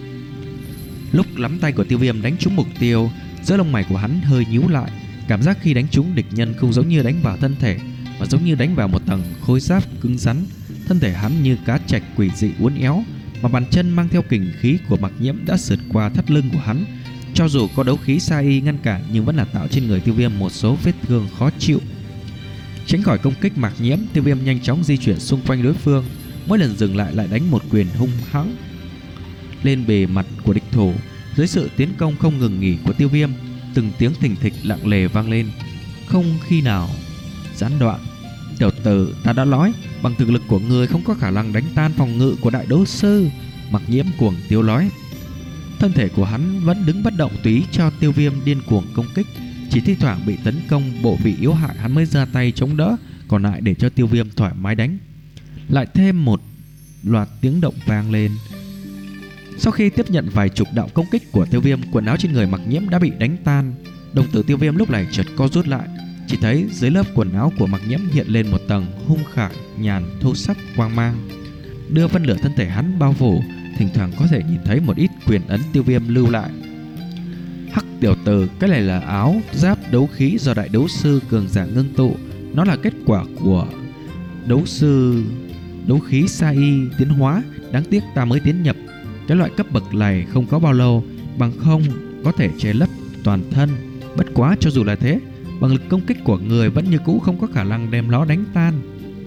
Lúc nắm tay của Tiêu Viêm đánh trúng mục tiêu, giữa lông mày của hắn hơi nhíu lại. Cảm giác khi đánh trúng địch nhân không giống như đánh vào thân thể, mà giống như đánh vào một tầng khối giáp cứng rắn. Thân thể hắn như cá trạch quỷ dị uốn éo, mà bàn chân mang theo kình khí của Mặc Nhiễm đã sượt qua thắt lưng của hắn. Cho dù có đấu khí sa y ngăn cản, nhưng vẫn là tạo trên người Tiêu Viêm một số vết thương khó chịu. Tránh khỏi công kích Mặc Nhiễm, Tiêu Viêm nhanh chóng di chuyển xung quanh đối phương, mỗi lần dừng lại lại đánh một quyền hung hãng. lên bề mặt của địch thủ. Dưới sự tiến công không ngừng nghỉ của Tiêu Viêm, từng tiếng thình thịch lặng lề vang lên, không khi nào gián đoạn. Tiểu tử, ta đã nói, bằng thực lực của người không có khả năng đánh tan phòng ngự của đại đấu sư. Mặc Nhiễm cuồng tiếu nói. Thân thể của hắn vẫn đứng bất động, tùy ý cho Tiêu Viêm điên cuồng công kích. Chỉ thi thoảng bị tấn công bộ vị yếu hại hắn mới ra tay chống đỡ, còn lại để cho Tiêu Viêm thoải mái đánh. Lại thêm một loạt tiếng động vang lên. Sau khi tiếp nhận vài chục đạo công kích của Tiêu Viêm, quần áo trên người Mặc Nhiễm đã bị đánh tan. Đồng tử Tiêu Viêm lúc này chợt co rút lại, chỉ thấy dưới lớp quần áo của Mặc Nhiễm hiện lên một tầng hung khải nhàn thô sắc quang mang, đưa vân lửa thân thể hắn bao phủ. Thỉnh thoảng có thể nhìn thấy một ít quyền ấn Tiêu Viêm lưu lại. Hắc tiểu tử, cái này là áo giáp đấu khí do đại đấu sư cường giả ngưng tụ. Nó là kết quả của đấu sư đấu khí sa y tiến hóa. Đáng tiếc ta mới tiến nhập cái loại cấp bậc này không có bao lâu, bằng không có thể che lấp toàn thân. Bất quá cho dù là thế, bằng lực công kích của người vẫn như cũ không có khả năng đem nó đánh tan.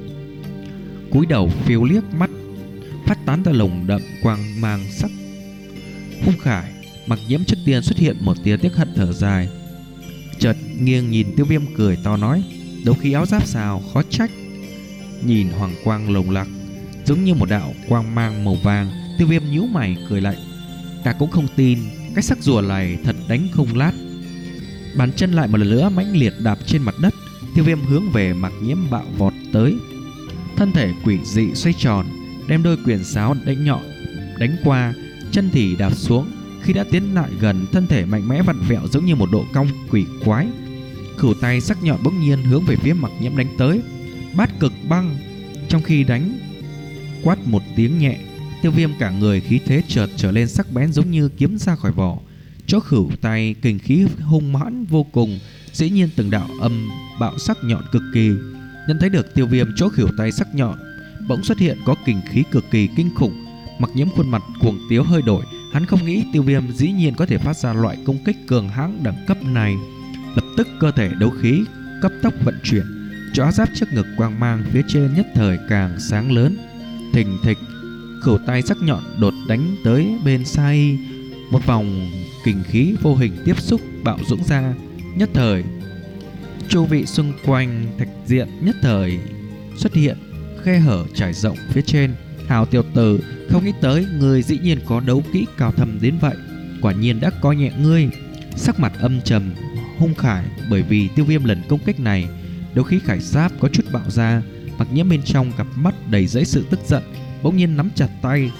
Cúi đầu phiêu liếc mắt, phát tán ra lồng đậm quang mang sắc hung khải, Mặc Nhiễm trước tiên xuất hiện một tia tiếc hận thở dài, chợt nghiêng nhìn Tiêu Viêm cười to nói. Đấu khí áo giáp sao, khó trách. Nhìn hoàng quang lồng lặc giống như một đạo quang mang màu vàng, Tiêu Viêm nhíu mày cười lạnh. Ta cũng không tin cái sắc rùa này thật đánh không lát. Bàn chân lại một lần nữa mãnh liệt đạp trên mặt đất. Tiêu Viêm hướng về Mặc Nhiễm bạo vọt tới. Thân thể quỷ dị xoay tròn, đem đôi quyền sáo đánh nhọn đánh qua, chân thì đạp xuống. Khi đã tiến lại gần, thân thể mạnh mẽ vặn vẹo giống như một độ cong quỷ quái. Khửu tay sắc nhọn bỗng nhiên hướng về phía Mặc Nhiễm đánh tới. Bát cực băng. Trong khi đánh, quát một tiếng nhẹ, Tiêu Viêm cả người khí thế chợt trở lên sắc bén giống như kiếm ra khỏi vỏ. Chỗ khửu tay kình khí hung mãnh vô cùng, dĩ nhiên từng đạo âm bạo sắc nhọn cực kỳ. Nhận thấy được Tiêu Viêm chỗ khửu tay sắc nhọn bỗng xuất hiện có kình khí cực kỳ kinh khủng, Mặc Nhiễm khuôn mặt cuồng tiếu hơi đổi. Hắn không nghĩ Tiêu Viêm dĩ nhiên có thể phát ra loại công kích cường hãn đẳng cấp này. Lập tức cơ thể đấu khí cấp tốc vận chuyển, chỗ áo giáp trước ngực quang mang phía trên nhất thời càng sáng lớn. Thình thịch, khửu tay sắc nhọn đột đánh tới bên sai, một vòng kình khí vô hình tiếp xúc bạo dũng ra. Nhất thời chu vị xung quanh thạch diện nhất thời xuất hiện khe hở trải rộng phía trên. Hào tiểu tử, không nghĩ tới người dĩ nhiên có đấu kỹ cao thâm đến vậy, quả nhiên đã coi nhẹ ngươi. Sắc mặt âm trầm hung khải, bởi vì Tiêu Viêm lần công kích này đấu khí khải giáp có chút bạo ra. Mặc Nhiễm bên trong cặp mắt đầy dẫy sự tức giận, bỗng nhiên nắm chặt tay,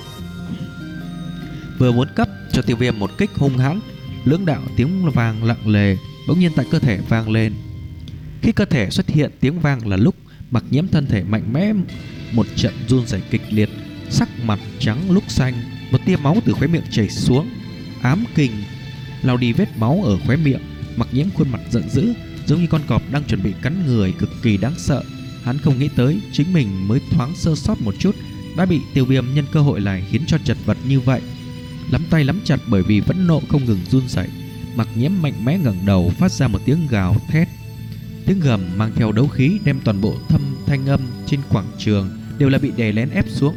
vừa muốn cấp cho Tiêu Viêm một kích hung hãn. Lưỡng đạo tiếng vang lặng lề bỗng nhiên tại cơ thể vang lên. Khi cơ thể xuất hiện tiếng vang là lúc Mặc Nhiễm thân thể mạnh mẽ một trận run rẩy kịch liệt, sắc mặt trắng lúc xanh, một tia máu từ khóe miệng chảy xuống. Ám kình lau đi vết máu ở khóe miệng, Mặc Nhiễm khuôn mặt giận dữ, giống như con cọp đang chuẩn bị cắn người, cực kỳ đáng sợ. Hắn không nghĩ tới chính mình mới thoáng sơ sót một chút đã bị Tiêu Viêm nhân cơ hội này khiến cho chật vật như vậy. Lắm tay lắm chặt bởi vì phẫn nộ không ngừng run rẩy, Mặc Nhiễm mạnh mẽ ngẩng đầu phát ra một tiếng gào thét. Tiếng gầm mang theo đấu khí đem toàn bộ thâm thanh âm trên quảng trường đều là bị đè lén ép xuống.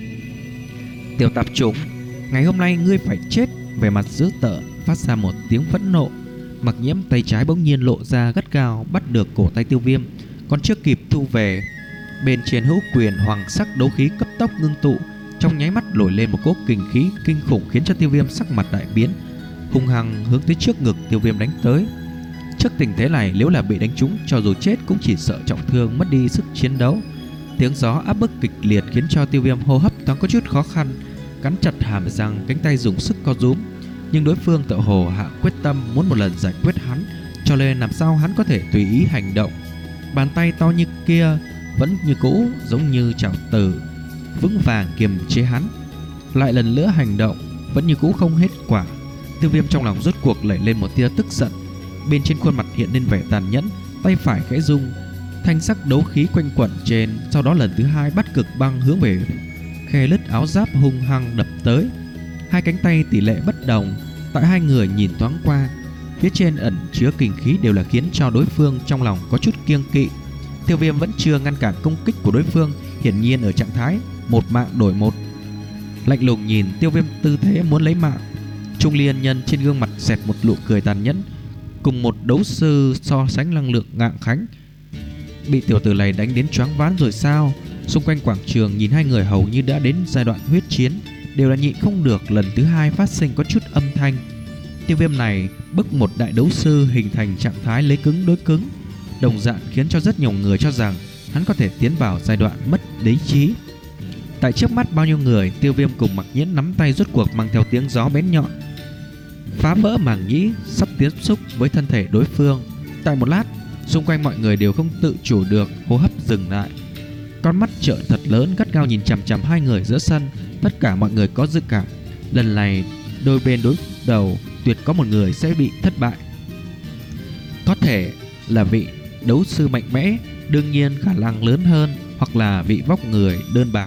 Tiểu tạp chủng, ngày hôm nay ngươi phải chết. Vẻ mặt dữ tợn phát ra một tiếng phẫn nộ. Mặc Nhiễm tay trái bỗng nhiên lộ ra gắt gao bắt được cổ tay Tiêu Viêm, còn chưa kịp thu về, bên trên hữu quyền hoàng sắc đấu khí cấp tốc ngưng tụ, trong nháy mắt nổi lên một cỗ kình khí kinh khủng khiến cho Tiêu Viêm sắc mặt đại biến, hung hăng hướng tới trước ngực Tiêu Viêm đánh tới. Trước tình thế này, nếu là bị đánh trúng, cho dù chết cũng chỉ sợ trọng thương, mất đi sức chiến đấu. Tiếng gió áp bức kịch liệt khiến cho Tiêu Viêm hô hấp thoáng có chút khó khăn, cắn chặt hàm răng, cánh tay dùng sức co rúm. Nhưng đối phương tựa hồ hạ quyết tâm muốn một lần giải quyết hắn, cho nên làm sao hắn có thể tùy ý hành động. Bàn tay to như kia vẫn như cũ giống như chảo tử, vững vàng kiềm chế hắn. Lại lần nữa hành động vẫn như cũ không hết quả. Tiêu Viêm trong lòng rốt cuộc nảy lên một tia tức giận, bên trên khuôn mặt hiện lên vẻ tàn nhẫn, tay phải khẽ rung, thanh sắc đấu khí quanh quẩn trên, sau đó lần thứ hai bắt cực băng hướng về khe lứt áo giáp hung hăng đập tới. Hai cánh tay tỷ lệ bất đồng, tại hai người nhìn thoáng qua, phía trên ẩn chứa kình khí đều là khiến cho đối phương trong lòng có chút kiêng kỵ. Tiêu Viêm vẫn chưa ngăn cản công kích của đối phương, hiển nhiên ở trạng thái một mạng đổi một. lạnh lùng nhìn Tiêu Viêm tư thế muốn lấy mạng. Trung Liên Nhân trên gương mặt xẹt một nụ cười tàn nhẫn. Cùng một đấu sư so sánh năng lượng ngạng khánh, bị tiểu tử này đánh đến choáng váng rồi sao? Xung quanh quảng trường nhìn hai người hầu như đã đến giai đoạn huyết chiến, đều là nhịn không được lần thứ hai phát sinh có chút âm thanh. Tiêu Viêm này bức một đại đấu sư hình thành trạng thái lấy cứng đối cứng, đồng dạng khiến cho rất nhiều người cho rằng hắn có thể tiến vào giai đoạn mất lý trí. Tại trước mắt bao nhiêu người, Tiêu Viêm cùng Mặc Nhiễn nắm tay rốt cuộc mang theo tiếng gió bén nhọn, phá vỡ màng nhĩ, sắp tiếp xúc với thân thể đối phương. Tại một lát, xung quanh mọi người đều không tự chủ được hô hấp dừng lại. Con mắt trợn thật lớn gắt gao nhìn chằm chằm hai người giữa sân. Tất cả mọi người có dự cảm lần này đôi bên đối đầu tuyệt có một người sẽ bị thất bại. Có thể là vị đấu sư mạnh mẽ, đương nhiên khả năng lớn hơn, hoặc là vị vóc người đơn bạc.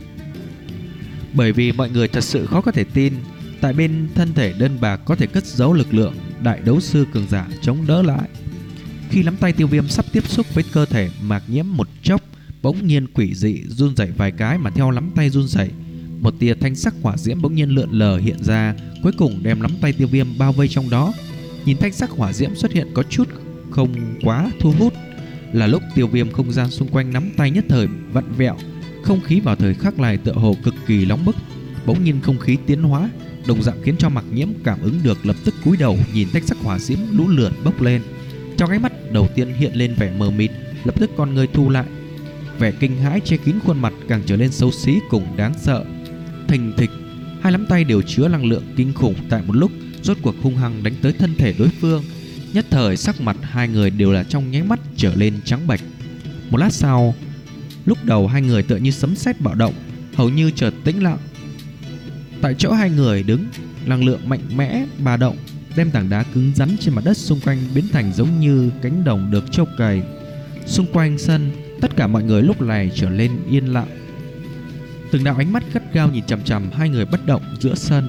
Bởi vì mọi người thật sự khó có thể tin tại bên thân thể đơn bạc có thể cất giấu lực lượng đại đấu sư cường giả chống đỡ lại. Khi nắm tay Tiêu Viêm sắp tiếp xúc với cơ thể Mạc Nhiễm một chốc, bỗng nhiên quỷ dị run rẩy vài cái, mà theo nắm tay run rẩy, một tia thanh sắc hỏa diễm bỗng nhiên lượn lờ hiện ra, cuối cùng đem nắm tay Tiêu Viêm bao vây trong đó. Nhìn thanh sắc hỏa diễm xuất hiện có chút không quá thu hút, là lúc Tiêu Viêm không gian xung quanh nắm tay nhất thời vặn vẹo, không khí vào thời khắc này tựa hồ cực kỳ nóng bức. Bỗng nhiên không khí tiến hóa, đồng dạng khiến cho Mạc Nhiễm cảm ứng được, lập tức cúi đầu nhìn thanh sắc hỏa diễm lũ lượn bốc lên. Trong ánh mắt đầu tiên hiện lên vẻ mờ mịt, lập tức con người thu lại, vẻ kinh hãi che kín khuôn mặt càng trở nên xấu xí cùng đáng sợ. Thình thịch, hai nắm tay đều chứa năng lượng kinh khủng, tại một lúc rốt cuộc hung hăng đánh tới thân thể đối phương. Nhất thời sắc mặt hai người đều là trong nháy mắt trở lên trắng bệch. Một lát sau, lúc đầu hai người tựa như sấm sét bạo động, hầu như chợt tĩnh lặng. Tại chỗ hai người đứng, năng lượng mạnh mẽ ba động, đem tảng đá cứng rắn trên mặt đất xung quanh biến thành giống như cánh đồng được trâu cày. Xung quanh sân, tất cả mọi người lúc này trở lên yên lặng. Từng đạo ánh mắt gắt gao nhìn chằm chằm hai người bất động giữa sân.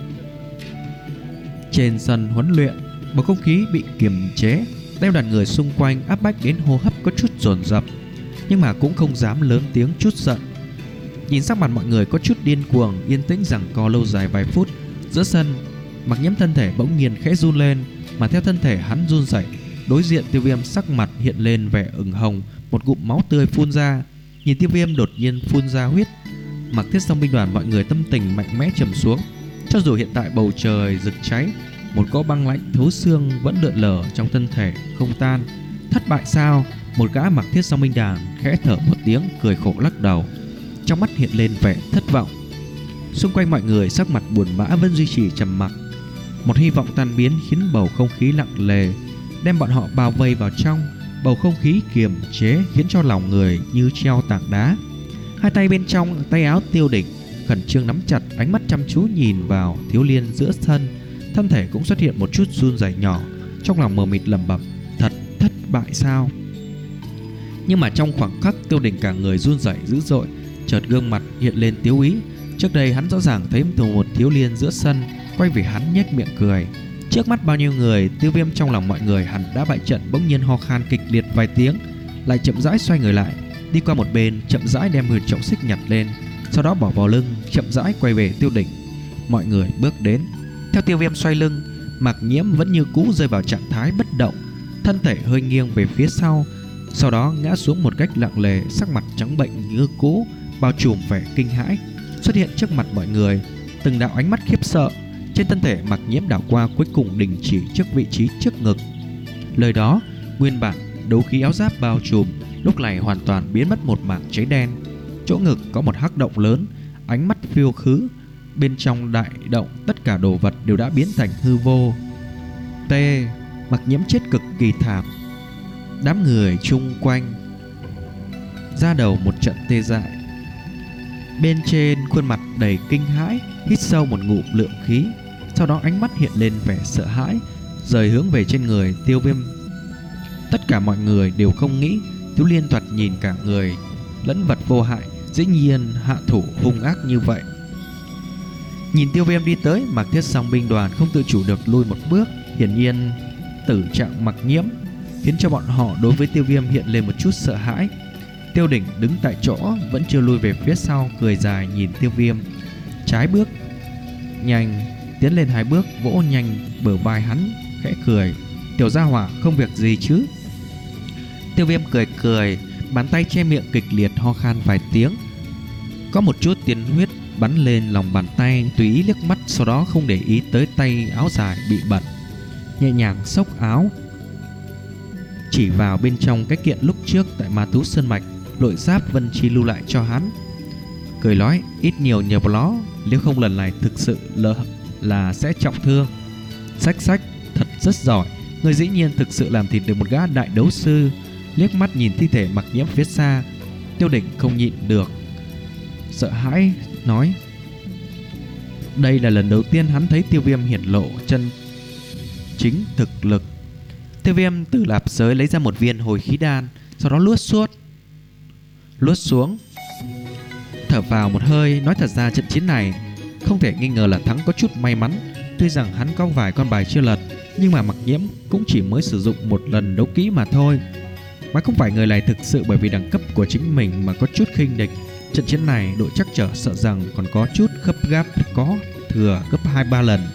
Trên sân huấn luyện, bầu không khí bị kiềm chế, đem đoàn người xung quanh áp bách đến hô hấp có chút dồn dập, nhưng mà cũng không dám lớn tiếng chút giận. Nhìn sắc mặt mọi người có chút điên cuồng, yên tĩnh giằng co lâu dài vài phút. Giữa sân, Mạc Nhiễm thân thể bỗng nhiên khẽ run lên, mà theo thân thể hắn run rẩy, đối diện Tiêu Viêm sắc mặt hiện lên vẻ ửng hồng, một ngụm máu tươi phun ra. Nhìn Tiêu Viêm đột nhiên phun ra huyết, Mặc Thiết Song binh đoàn mọi người tâm tình mạnh mẽ trầm xuống. Cho dù hiện tại bầu trời rực cháy, một cỗ băng lạnh thấu xương vẫn lượn lờ trong thân thể không tan. Thất bại sao? Một gã Mặc Thiết Song binh đoàn khẽ thở một tiếng, cười khổ lắc đầu, trong mắt hiện lên vẻ thất vọng. Xung quanh mọi người sắc mặt buồn bã vẫn duy trì trầm mặc. Một hy vọng tan biến khiến bầu không khí nặng nề đem bọn họ bao vây vào trong. Bầu không khí kiềm chế khiến cho lòng người như treo tảng đá. Hai tay bên trong tay áo Tiêu Đỉnh khẩn trương nắm chặt, ánh mắt chăm chú nhìn vào thiếu liên giữa sân. Thân thể cũng xuất hiện một chút run rẩy nhỏ, trong lòng mờ mịt lẩm bẩm: thật thất bại sao? Nhưng mà trong khoảng khắc Tiêu Đỉnh cả người run rẩy dữ dội, chợt gương mặt hiện lên tiếu ý. Trước đây hắn rõ ràng thấy một thiếu liên giữa sân quay về hắn nhếch miệng cười. Trước mắt bao nhiêu người, Tiêu Viêm trong lòng mọi người hẳn đã bại trận, bỗng nhiên ho khan kịch liệt vài tiếng, lại chậm rãi xoay người lại, đi qua một bên, chậm rãi đem huyền trọng xích nhặt lên, sau đó bỏ vào lưng, chậm rãi quay về Tiêu Đỉnh. Mọi người bước đến, theo Tiêu Viêm xoay lưng, Mạc Nhiễm vẫn như cũ rơi vào trạng thái bất động, thân thể hơi nghiêng về phía sau, sau đó ngã xuống một cách lặng lề, sắc mặt trắng bệnh như cũ, bao trùm vẻ kinh hãi xuất hiện trước mặt mọi người. Từng đạo ánh mắt khiếp sợ trên thân thể Mạc Nhiễm đảo qua, cuối cùng đình chỉ trước vị trí trước ngực. Lời đó, nguyên bản đấu khí áo giáp bao trùm lúc này hoàn toàn biến mất một mảng cháy đen. Chỗ ngực có một hắc động lớn, ánh mắt phiêu khứ. Bên trong đại động tất cả đồ vật đều đã biến thành hư vô. T. Mạc Nhiễm chết cực kỳ thảm. Đám người chung quanh ra đầu một trận tê dại. Bên trên khuôn mặt đầy kinh hãi, hít sâu một ngụm lượng khí, sau đó ánh mắt hiện lên vẻ sợ hãi, rời hướng về trên người Tiêu Viêm. Tất cả mọi người đều không nghĩ Thiếu Liên thoạt nhìn cả người lẫn vật vô hại, dĩ nhiên hạ thủ hung ác như vậy. Nhìn Tiêu Viêm đi tới, Mạc Thiết Song binh đoàn không tự chủ được lùi một bước. Hiển nhiên tử trạng Mạc Nhiễm khiến cho bọn họ đối với Tiêu Viêm hiện lên một chút sợ hãi. Tiêu Đỉnh đứng tại chỗ vẫn chưa lui về phía sau, cười dài nhìn Tiêu Viêm, trái bước nhanh, tiến lên hai bước, vỗ nhanh bờ vai hắn, khẽ cười: "Tiểu gia hỏa, không việc gì chứ?" Tiêu Viêm cười cười, bàn tay che miệng kịch liệt ho khan vài tiếng. Có một chút tiên huyết bắn lên lòng bàn tay, tùy ý liếc mắt, sau đó không để ý tới tay áo dài bị bẩn, nhẹ nhàng xốc áo, chỉ vào bên trong cái kiện lúc trước tại Ma Thú Sơn Mạch nội giáp Vân Chi lưu lại cho hắn, cười nói: "Ít nhiều nhờ vào nó, nếu không lần này thực sự lỡ là sẽ trọng thương." Xách xách, thật rất giỏi, người dĩ nhiên thực sự làm thịt được một gã đại đấu sư. Liếc mắt nhìn thi thể Mặc Nhiễm phía xa, Tiêu Đỉnh không nhịn được sợ hãi nói. Đây là lần đầu tiên hắn thấy Tiêu Viêm hiển lộ chân chính thực lực. Tiêu Viêm từ lạp giới lấy ra một viên hồi khí đan, sau đó luốt suốt luốt xuống, thở vào một hơi, nói thật ra trận chiến này không thể nghi ngờ là thắng có chút may mắn. Tuy rằng hắn có vài con bài chưa lật, nhưng mà Mặc Nhiễm cũng chỉ mới sử dụng một lần đấu kỹ mà thôi. Mà không phải người này thực sự bởi vì đẳng cấp của chính mình mà có chút khinh địch. Trận chiến này đội chắc trở sợ rằng còn có chút gấp gáp, có thừa gấp hai ba lần.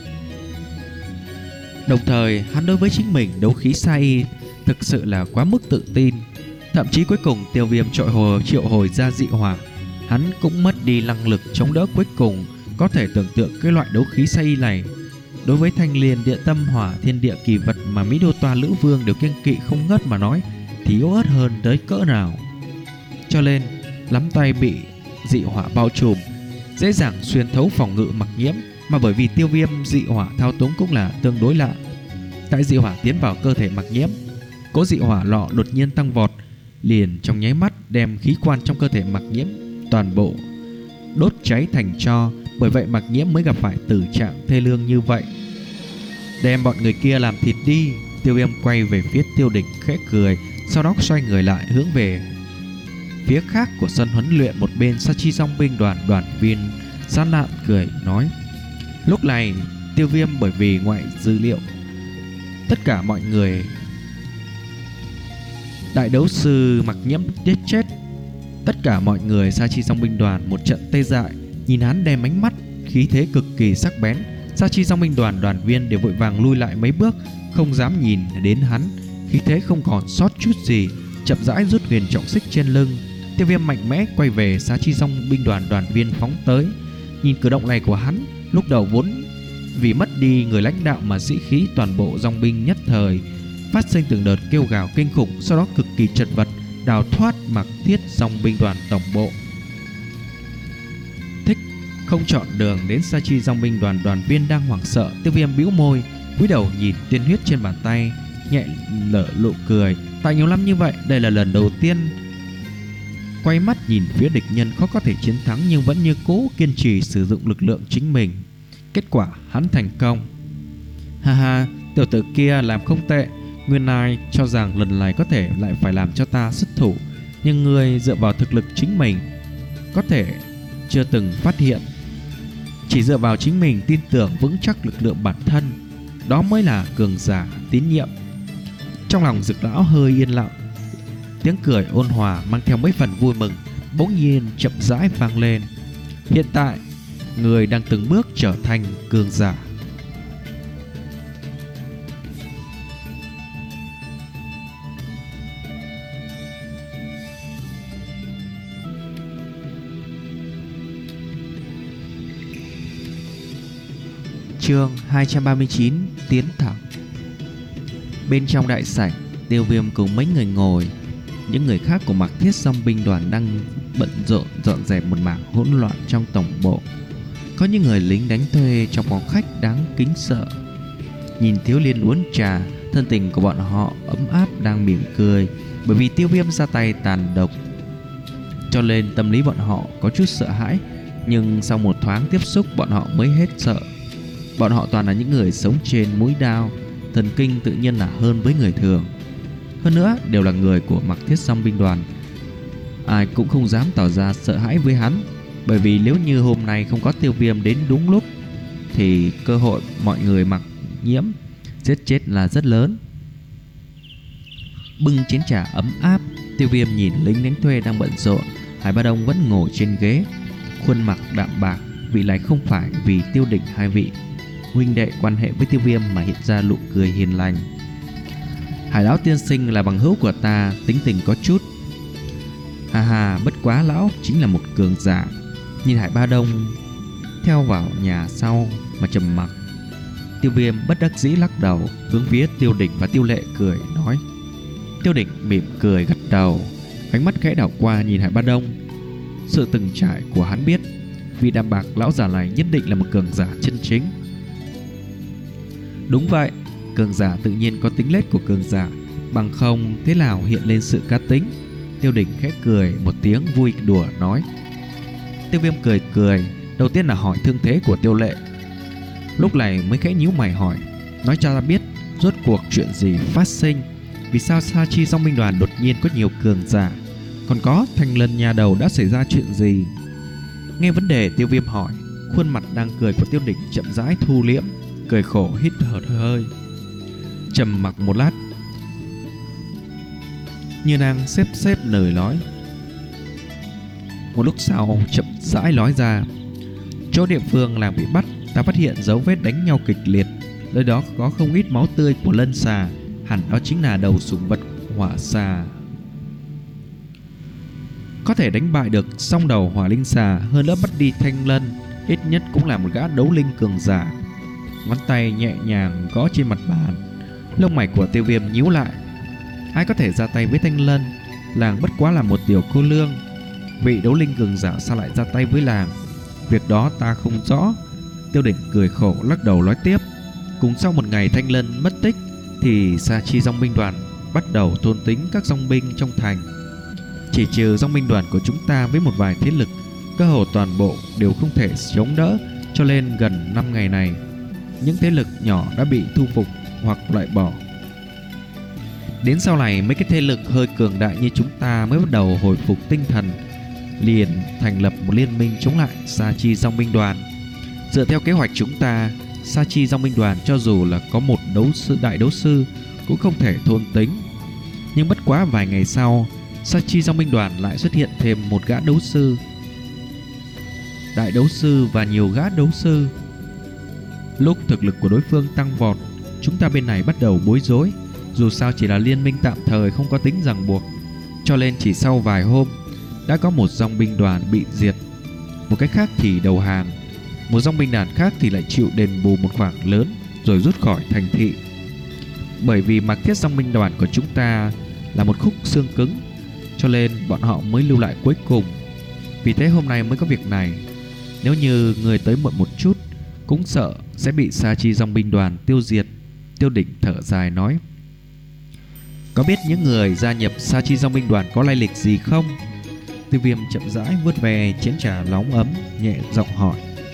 Đồng thời hắn đối với chính mình đấu khí sai y thực sự là quá mức tự tin. Thậm chí cuối cùng Tiêu Viêm trội hồi triệu hồi ra dị hỏa, hắn cũng mất đi năng lực chống đỡ cuối cùng. Có thể tưởng tượng cái loại đấu khí sai y này đối với thanh liên địa tâm hỏa thiên địa kỳ vật mà Mỹ Đô Toa Lữ Vương đều kiêng kỵ không ngớt mà nói thì yếu ớt hơn tới cỡ nào. Cho nên lắm tay bị dị hỏa bao trùm, dễ dàng xuyên thấu phòng ngự Mặc Nhiễm. Mà bởi vì Tiêu Viêm dị hỏa thao túng cũng là tương đối lạ. Tại dị hỏa tiến vào cơ thể Mặc Nhiễm, cỗ dị hỏa lọ đột nhiên tăng vọt, liền trong nháy mắt đem khí quan trong cơ thể Mặc Nhiễm toàn bộ đốt cháy thành tro. Bởi vậy Mặc Nhiễm mới gặp phải tử trạng thê lương như vậy. Đem bọn người kia làm thịt đi. Tiêu Viêm quay về phía Tiêu Đỉnh khẽ cười, sau đó xoay người lại hướng về phía khác của sân huấn luyện. Một bên Sa Chi Dòng binh đoàn đoàn viên Gian Nạn cười nói. Lúc này Tiêu Viêm bởi vì ngoại dữ liệu tất cả mọi người đại đấu sư Mặc Nhiễm giết chết tất cả mọi người, Sa Chi Dòng binh đoàn một trận tê dại. Nhìn hắn đem ánh mắt khí thế cực kỳ sắc bén, Sa Chi Dòng binh đoàn đoàn viên đều vội vàng lui lại mấy bước, không dám nhìn đến hắn. Khí thế không còn sót chút gì, chậm rãi rút huyền trọng xích trên lưng. Tiêu Viêm mạnh mẽ quay về Sa Chi Dòng binh đoàn đoàn viên phóng tới. Nhìn cử động này của hắn, lúc đầu vốn vì mất đi người lãnh đạo mà sĩ khí toàn bộ dòng binh nhất thời phát sinh từng đợt kêu gào kinh khủng, sau đó cực kỳ chật vật đào thoát Mặc Thiết dòng binh đoàn tổng bộ. Thích không chọn đường đến Sa Chi dòng binh đoàn đoàn viên đang hoảng sợ. Tiêu Viêm bĩu môi, cúi đầu nhìn tiên huyết trên bàn tay, nhẹ lở nụ cười. Tại nhiều năm như vậy, đây là lần đầu tiên quay mắt nhìn phía địch nhân khó có thể chiến thắng, nhưng vẫn như cố kiên trì sử dụng lực lượng chính mình. Kết quả hắn thành công. Ha ha, tiểu tử kia làm không tệ. Nguyên lai cho rằng lần này có thể lại phải làm cho ta xuất thủ, nhưng ngươi dựa vào thực lực chính mình có thể chưa từng phát hiện. Chỉ dựa vào chính mình tin tưởng vững chắc lực lượng bản thân, đó mới là cường giả tín nhiệm. Trong lòng Dực lão hơi yên lặng, tiếng cười ôn hòa mang theo mấy phần vui mừng bỗng nhiên chậm rãi vang lên. Hiện tại người đang từng bước trở thành cường giả. Chương hai trăm ba mươi chín, tiến thẳng. Bên trong đại sảnh, Tiêu Viêm cùng mấy người ngồi. Những người khác của Mặc Thiết dòng binh đoàn đang bận rộn dọn dẹp một mảng hỗn loạn trong tổng bộ. Có những người lính đánh thuê trong phòng khách đáng kính sợ. Nhìn Thiếu Liên uống trà, thân tình của bọn họ ấm áp đang mỉm cười. Bởi vì Tiêu Viêm ra tay tàn độc, cho nên tâm lý bọn họ có chút sợ hãi. Nhưng sau một thoáng tiếp xúc, bọn họ mới hết sợ. Bọn họ toàn là những người sống trên mũi đao, thần kinh tự nhiên là hơn với người thường. Hơn nữa đều là người của Mặc Thiết dòng binh đoàn, ai cũng không dám tỏ ra sợ hãi với hắn. Bởi vì nếu như hôm nay không có Tiêu Viêm đến đúng lúc thì cơ hội mọi người Mặc Nhiễm giết chết là rất lớn. Bưng chén trà ấm áp, Tiêu Viêm nhìn lính đánh thuê đang bận rộn. Hải Ba Đông vẫn ngồi trên ghế, khuôn mặt đạm bạc, Vị lại không phải vì Tiêu Đỉnh hai vị huynh đệ quan hệ với Tiêu Viêm mà hiện ra nụ cười hiền lành. Hải lão tiên sinh là bằng hữu của ta, tính tình có chút. Hà hà, bất quá lão chính là một cường giả. Nhìn Hải Ba Đông theo vào nhà sau mà trầm mặc. Tiêu Viêm bất đắc dĩ lắc đầu, hướng phía Tiêu Đỉnh và Tiêu Lệ cười nói. Tiêu Đỉnh mỉm cười gật đầu, ánh mắt khẽ đảo qua nhìn Hải Ba Đông. Sự từng trải của hắn biết, vị đàm bạc lão già này nhất định là một cường giả chân chính. Đúng vậy, cường giả tự nhiên có tính lết của cường giả, bằng không thế nào hiện lên sự cá tính. Tiêu Đỉnh khẽ cười một tiếng vui đùa nói. Tiêu Viêm cười cười, đầu tiên là hỏi thương thế của Tiêu Lệ, lúc này mới khẽ nhíu mày hỏi, nói cho ta biết rốt cuộc chuyện gì phát sinh, vì sao Sa Chi Dòng binh đoàn đột nhiên có nhiều cường giả, còn có Thanh Lân nhà đầu đã xảy ra chuyện gì. Nghe vấn đề Tiêu Viêm hỏi, khuôn mặt đang cười của Tiêu Đỉnh chậm rãi thu liễm, cười khổ hít thở hơi, trầm mặc một lát, như đang xếp xếp lời nói. Một lúc sau chậm rãi nói ra, chỗ địa phương làng bị bắt, ta phát hiện dấu vết đánh nhau kịch liệt, nơi đó có không ít máu tươi của lân xà, hẳn đó chính là đầu sủng vật hỏa xà. Có thể đánh bại được song đầu hỏa linh xà, hơn nữa bắt đi Thanh Lân, ít nhất cũng là một gã đấu linh cường giả. Ngón tay nhẹ nhàng gõ trên mặt bàn, lông mày của Tiêu Viêm nhíu lại. Ai có thể ra tay với Thanh Lân? Làng bất quá là một tiểu cô lương, vị đấu linh cường giả sao lại ra tay với làng? Việc đó ta không rõ. Tiêu Đỉnh cười khổ lắc đầu nói tiếp. Cùng sau một ngày Thanh Lân mất tích thì Sa Chi Dòng binh đoàn bắt đầu thôn tính các dòng binh trong thành. Chỉ trừ dòng binh đoàn của chúng ta với một vài thế lực, cơ hồ toàn bộ đều không thể chống đỡ, cho nên gần năm ngày này những thế lực nhỏ đã bị thu phục hoặc loại bỏ. Đến sau này mấy cái thế lực hơi cường đại như chúng ta mới bắt đầu hồi phục tinh thần, liền thành lập một liên minh chống lại Sa Chi Dòng binh đoàn. Dựa theo kế hoạch chúng ta, Sa Chi Dòng binh đoàn cho dù là có một đấu sư đại đấu sư cũng không thể thôn tính. Nhưng bất quá vài ngày sau, Sa Chi Dòng binh đoàn lại xuất hiện thêm một gã đấu sư, đại đấu sư và nhiều gã đấu sư. Lúc thực lực của đối phương tăng vọt, chúng ta bên này bắt đầu bối rối. Dù sao chỉ là liên minh tạm thời, không có tính ràng buộc, cho nên chỉ sau vài hôm đã có một dòng binh đoàn bị diệt, một cách khác thì đầu hàng, một dòng binh đoàn khác thì lại chịu đền bù một khoản lớn rồi rút khỏi thành thị. Bởi vì mặc thiết dòng binh đoàn của chúng ta là một khúc xương cứng, cho nên bọn họ mới lưu lại cuối cùng. Vì thế hôm nay mới có việc này. Nếu như người tới muộn một chút, cũng sợ sẽ bị Sa Chi Dòng binh đoàn tiêu diệt. Tiêu Đỉnh thở dài nói. Có biết những người gia nhập Sa Chi Dòng binh đoàn có lai lịch gì không? Tiêu Viêm chậm rãi vuốt về chén trà nóng ấm, nhẹ giọng hỏi.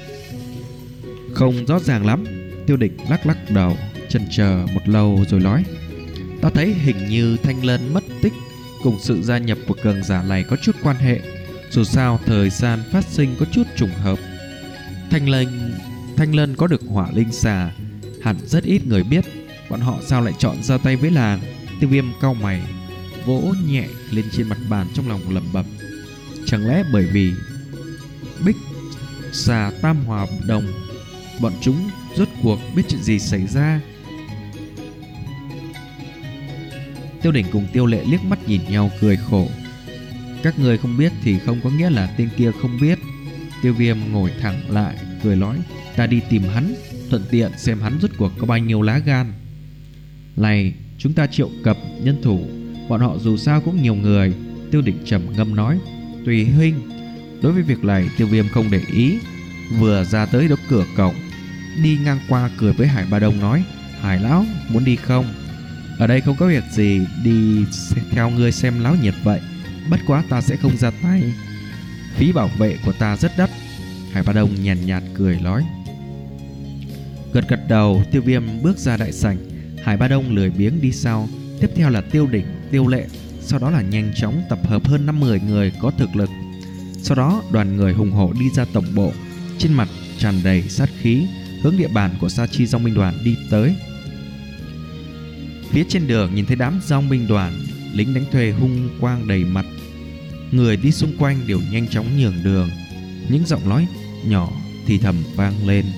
Không rõ ràng lắm. Tiêu Đỉnh lắc lắc đầu, chần chờ một lâu rồi nói. Ta thấy hình như Thanh Lân mất tích cùng sự gia nhập của cường giả này có chút quan hệ. Dù sao thời gian phát sinh có chút trùng hợp. Thanh Lân Thanh Lân có được hỏa linh xà, hẳn rất ít người biết. Bọn họ sao lại chọn ra tay với làng? Tiêu Viêm cau mày, vỗ nhẹ lên trên mặt bàn, trong lòng lẩm bẩm. Chẳng lẽ bởi vì Bích xà tam hòa đồng, bọn chúng rốt cuộc biết chuyện gì xảy ra? Tiêu Đỉnh cùng Tiêu Lệ liếc mắt nhìn nhau cười khổ. Các người không biết thì không có nghĩa là tên kia không biết. Tiêu Viêm ngồi thẳng lại cười nói. Ta đi tìm hắn, thuận tiện xem hắn rốt cuộc có bao nhiêu lá gan. Này, chúng ta triệu tập nhân thủ, bọn họ dù sao cũng nhiều người. Tiêu Đỉnh trầm ngâm nói. Tùy huynh. Đối với việc này Tiêu Viêm không để ý. Vừa ra tới đóng cửa cổng, đi ngang qua cười với Hải Ba Đông nói. Hải lão muốn đi không? Ở đây không có việc gì, đi theo ngươi xem náo nhiệt vậy. Bất quá ta sẽ không ra tay, phí bảo vệ của ta rất đắt. Hải Ba Đông nhàn nhạt, nhạt cười nói. Gật gật đầu, Tiêu Viêm bước ra đại sảnh. Hải Ba Đông lười biếng đi sau. Tiếp theo là Tiêu Đỉnh, Tiêu Lệ. Sau đó là nhanh chóng tập hợp hơn năm mươi người có thực lực. Sau đó đoàn người hùng hổ đi ra tổng bộ, trên mặt tràn đầy sát khí, hướng địa bàn của Sa Chi Dòng binh đoàn đi tới. Phía trên đường nhìn thấy đám dòng binh đoàn, lính đánh thuê hung quang đầy mặt. Người đi xung quanh đều nhanh chóng nhường đường. Những giọng nói nhỏ thì thầm vang lên.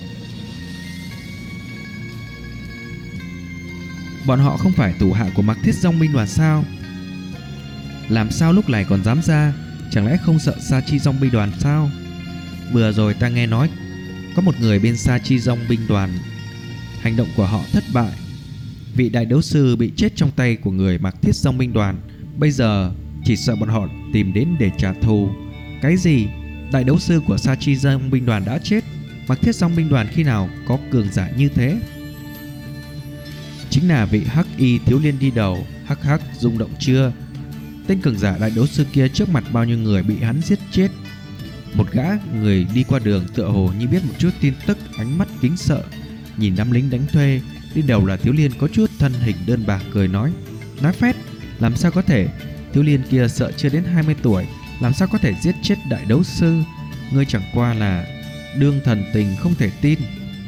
Bọn họ không phải thủ hạ của Mạc Thiết Dòng binh đoàn sao? Làm sao lúc này còn dám ra? Chẳng lẽ không sợ Sa Chi Dòng binh đoàn sao? Vừa rồi ta nghe nói có một người bên Sa Chi Dòng binh đoàn, hành động của họ thất bại. Vị đại đấu sư bị chết trong tay của người Mạc Thiết Dòng binh đoàn. Bây giờ chỉ sợ bọn họ tìm đến để trả thù. Cái gì? Đại đấu sư của Sa Chi Dòng binh đoàn đã chết? Mạc Thiết Dòng binh đoàn khi nào có cường giả như thế? Chính là vị hắc y thiếu liên đi đầu. Hắc hắc, rung động chưa? Tên cường giả đại đấu sư kia trước mặt bao nhiêu người bị hắn giết chết. Một gã người đi qua đường tựa hồ như biết một chút tin tức, ánh mắt kính sợ nhìn đám lính đánh thuê. Đi đầu là thiếu liên có chút thân hình đơn bạc, cười nói: Nói phét, làm sao có thể? Thiếu liên kia sợ chưa đến hai mươi tuổi, làm sao có thể giết chết đại đấu sư? Ngươi chẳng qua là đương thần tình, không thể tin.